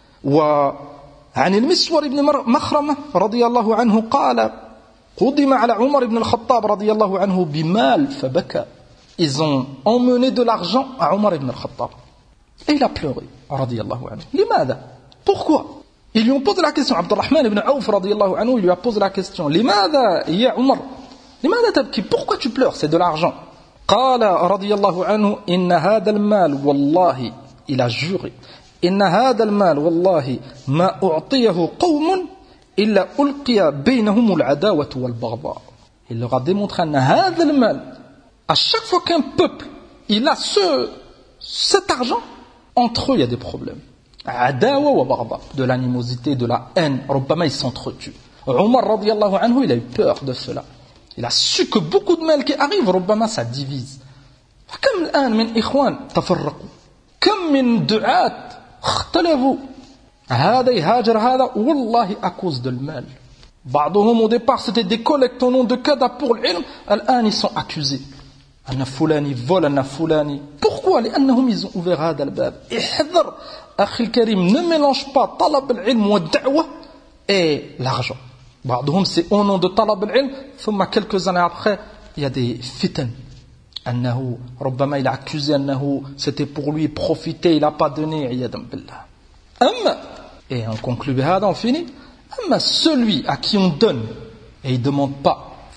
وعن المسور بن مخرمة رضي الله عنه قال قدم على عمر بن الخطاب رضي الله عنه بمال فبكى. Ils ont emmené de l'argent à Omar ibn al-Khattab et il a pleuré رضي الله عنه. لماذا? Pourquoi? Ils lui ont posé la question. Abdurrahman ibn Auf رضي الله عنه, il lui a posé la question. لماذا يا عمر؟ لماذا تبكي? Pourquoi tu pleures? C'est de l'argent. قال رضي الله عنه إن هذا المال والله, il a juré, إن هذا المال والله ما أعطيه قوم إلا ألقي بينهم العداوة والبغضاء. Il leur a démontré أن هذا المال, à chaque fois qu'un peuple il a cet argent, entre eux il y a des problèmes. عداوة وبغضاء, de l'animosité, de la haine. ربما ils s'entretuent. Omar رضي الله عنه, il a eu peur de cela. Il a su que beaucoup de mal qui arrive, ربما ça divise. كم الآن من إخوان تفرقوا, كم من دعاة اختلفوا, هذا يهاجر هذا والله à cause de المال. بعضهم au départ c'était des collectes au nom de kada pour l'ilm, الآن ils sont accusés. أن فلان vole, أن فلان. Pourquoi? لأنهم ils ont ouvert هذا الباب. احذر أخي الكريم, ne mélange pas طلب العلم والدعوة et l'argent. بعضهم c'est au nom de طلب العلم, ثم quelques années après il y a des fitan. أنه ربما il a accusé أنه c'était pour lui profiter, il n'a pas donné, عياذا بالله. أما, et on conclut بهذا, on finit. أما celui à qui on donne et il ne demande pas,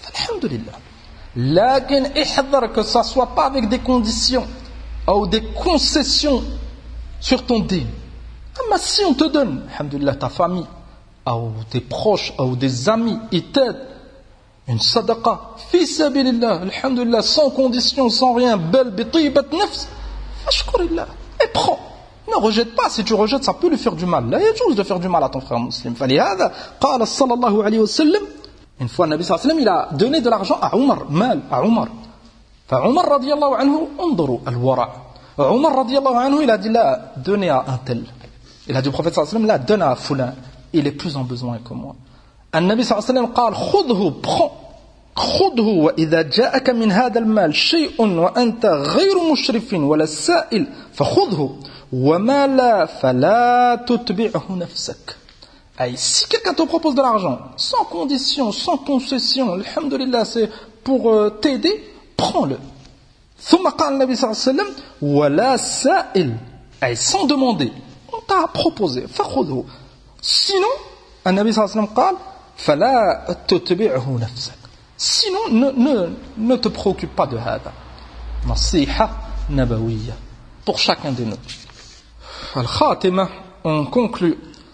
alhamdulillah. Lakin ihdar, que ça soit pas avec des conditions ou des concessions sur ton din. Mais si on te donne, alhamdulillah, ta famille ou tes proches ou des amis, ils t'aident, une sadaqa fi sabilillah, alhamdulillah, sans condition, sans rien, bel bi tayyibat nafs, fashkurillah, et prends. Ne rejette pas. Si tu rejettes, ça peut lui faire du mal. Là, il y a chose de faire du mal à ton frère musulman. فلهذا قال صلى الله عليه وسلم, une fois, le Nabi sallallahu alayhi wa sallam, il a donné de l'argent à Omar, mal à Omar. فعمر رضي الله عنه, انظروا الورع. Omar رضي الله عنه, il a dit là, donnez à un tel. Il a dit au prophète sallallahu alayhi wa sallam, là, donne à Fulan. Il est plus en besoin que moi. النبي صلى الله عليه وسلم قال خذه, prends. خذه وإذا جاءك من هذا المال شيء وأنت غير مشرف ولا سائل فخذه وما لا فلا تتبعه نفسك. Aïe, si quelqu'un te propose de l'argent sans condition, sans concession, alhamdulillah, c'est pour t'aider, prends-le. ثم قال النبي صلى الله عليه وسلم ولا سائل, aïe, sans demander, on t'a proposé, فخذه. Sinon, النبي صلى الله عليه وسلم قال فلا تتبعه نفسك. Sinon, ne te préoccupe pas de hada. Nasiha nabawiyya. Pour chacun de nous. Al-Khatima, on conclut,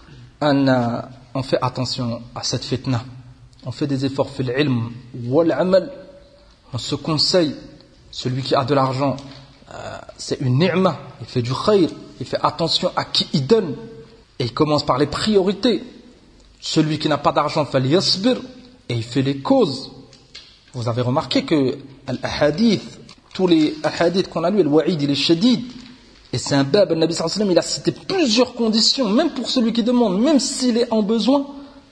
on fait attention à cette fitna. On fait des efforts fil ilm wal amal. On se conseille, celui qui a de l'argent, c'est une ni'ma, il fait du khayr, il fait attention à qui il donne. Et il commence par les priorités. Celui qui n'a pas d'argent, fal yasbir, et il fait les causes. Vous avez remarqué que l'ahadith, tous les ahadiths qu'on a lus, le wa'id, il est shadid. Et c'est un bab, le Nabi sallallahu alayhi wa sallam, il a cité plusieurs conditions, même pour celui qui demande, même s'il est en besoin.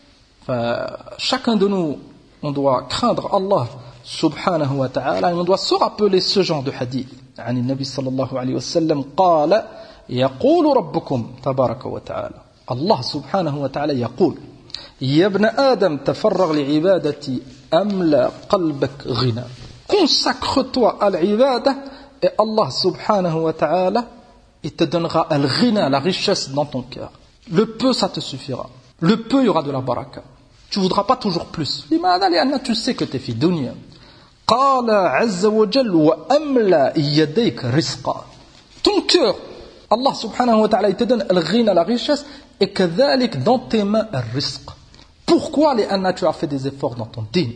Enfin, chacun de nous, on doit craindre Allah subhanahu wa ta'ala, et on doit se rappeler ce genre de hadith. عن النبي صلى الله عليه وسلم قال يقول ربكم تبارك وتعالى, Allah subhanahu wa ta'ala يقول يا ابن آدم تفرغ لعبادتي أملأ قلبك غنى. Consacre-toi à l'ibada et Allah subhanahu wa ta'ala, il te donnera al-ghina, la richesse dans ton cœur. Le peu, ça te suffira. Le peu, il y aura de la baraka. Tu ne voudras pas toujours plus. Tu sais que tu es fi dunya. قال عز وجل وأملأ يديك رزقا. Ton cœur, Allah subhanahu wa ta'ala, il te donne al-ghina, la richesse, et كذلك dans tes mains al-rizq. Pourquoi tu as fait des efforts dans ton din?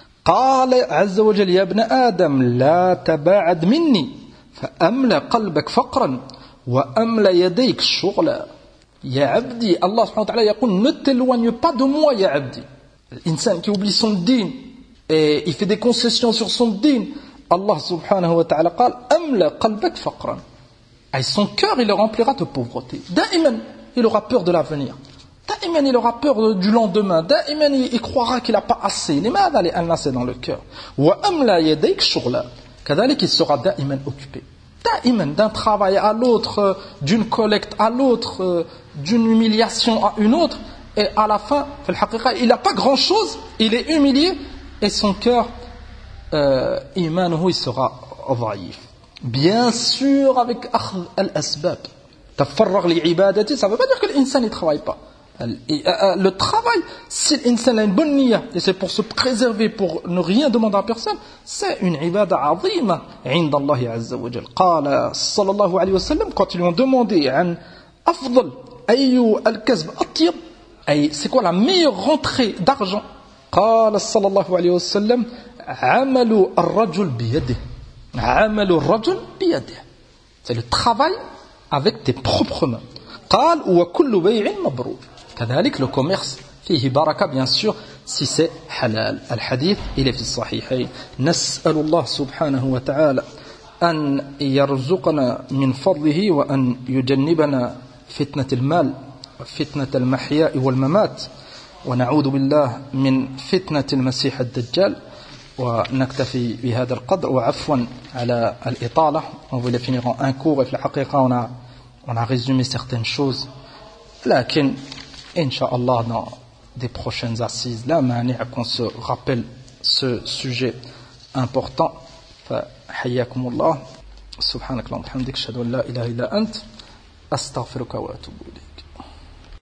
قال عز وجل يا ابن آدم لا تباعد مني فأملأ قلبك فقرا وأملأ يديك شغلا. يا عبدي, Allah subhanahu wa ta'ala يقول ne t'éloigne pas de moi يا عبدي. L'insan qui oublie son din et il fait des concessions sur son din, Allah subhanahu wa ta'ala قال أملأ قلبك فقرا. Et son cœur, il le remplira de pauvreté. Da'iman, il aura peur de l'avenir. Da'iman, il aura peur du lendemain. Da'iman, il croira qu'il n'a pas assez. Limadha li'anna, c'est dans le cœur. Wa amla yadayk shughla. Kadhalik, il sera da'iman occupé. Da'iman, d'un travail à l'autre, d'une collecte à l'autre, d'une humiliation à une autre. Et à la fin, il n'a pas grand chose, il est humilié, et son cœur, imanuhu, il sera dhaïf. Bien sûr, avec al-asbab. Tafarragh li'ibadati, ça ne veut pas dire que l'insan ne travaille pas. Le travail, si l'insan a une bonne niya, et c'est pour se préserver, pour ne rien demander à personne, c'est une ibada azima inda Allah azza wa jal. Qala sallallahu alayhi wa sallam, quand ils lui ont demandé an afdal ayyu al-kasb atyab, c'est quoi la meilleure rentrée d'argent? Qala sallallahu alayhi wa sallam amalu ar-rajul biyadihi. Amalu ar-rajul biyadihi. C'est le travail avec tes propres mains. قال وكل بيع مبرور. كذلك le commerce فيه بركة, bien sûr, si c'est halal. الحديث il est في الصحيحين. نسأل الله سبحانه وتعالى أن يرزقنا من فضله وأن يجنبنا فتنة المال وفتنة المحياء والممات, ونعوذ بالله من فتنة المسيح الدجال. ونكتفي بهذا القدر, وعفوا على الإطالة. On voulait finir en un cours, et في الحقيقة on a résumé certaines choses. لكن Inch'Allah, dans des prochaines assises, là, qu'on se rappelle ce sujet important. فحياكم الله. سبحانك اللهم وبحمدك أشهد أن لا إله إلا أنت أستغفرك وأتوب إليك.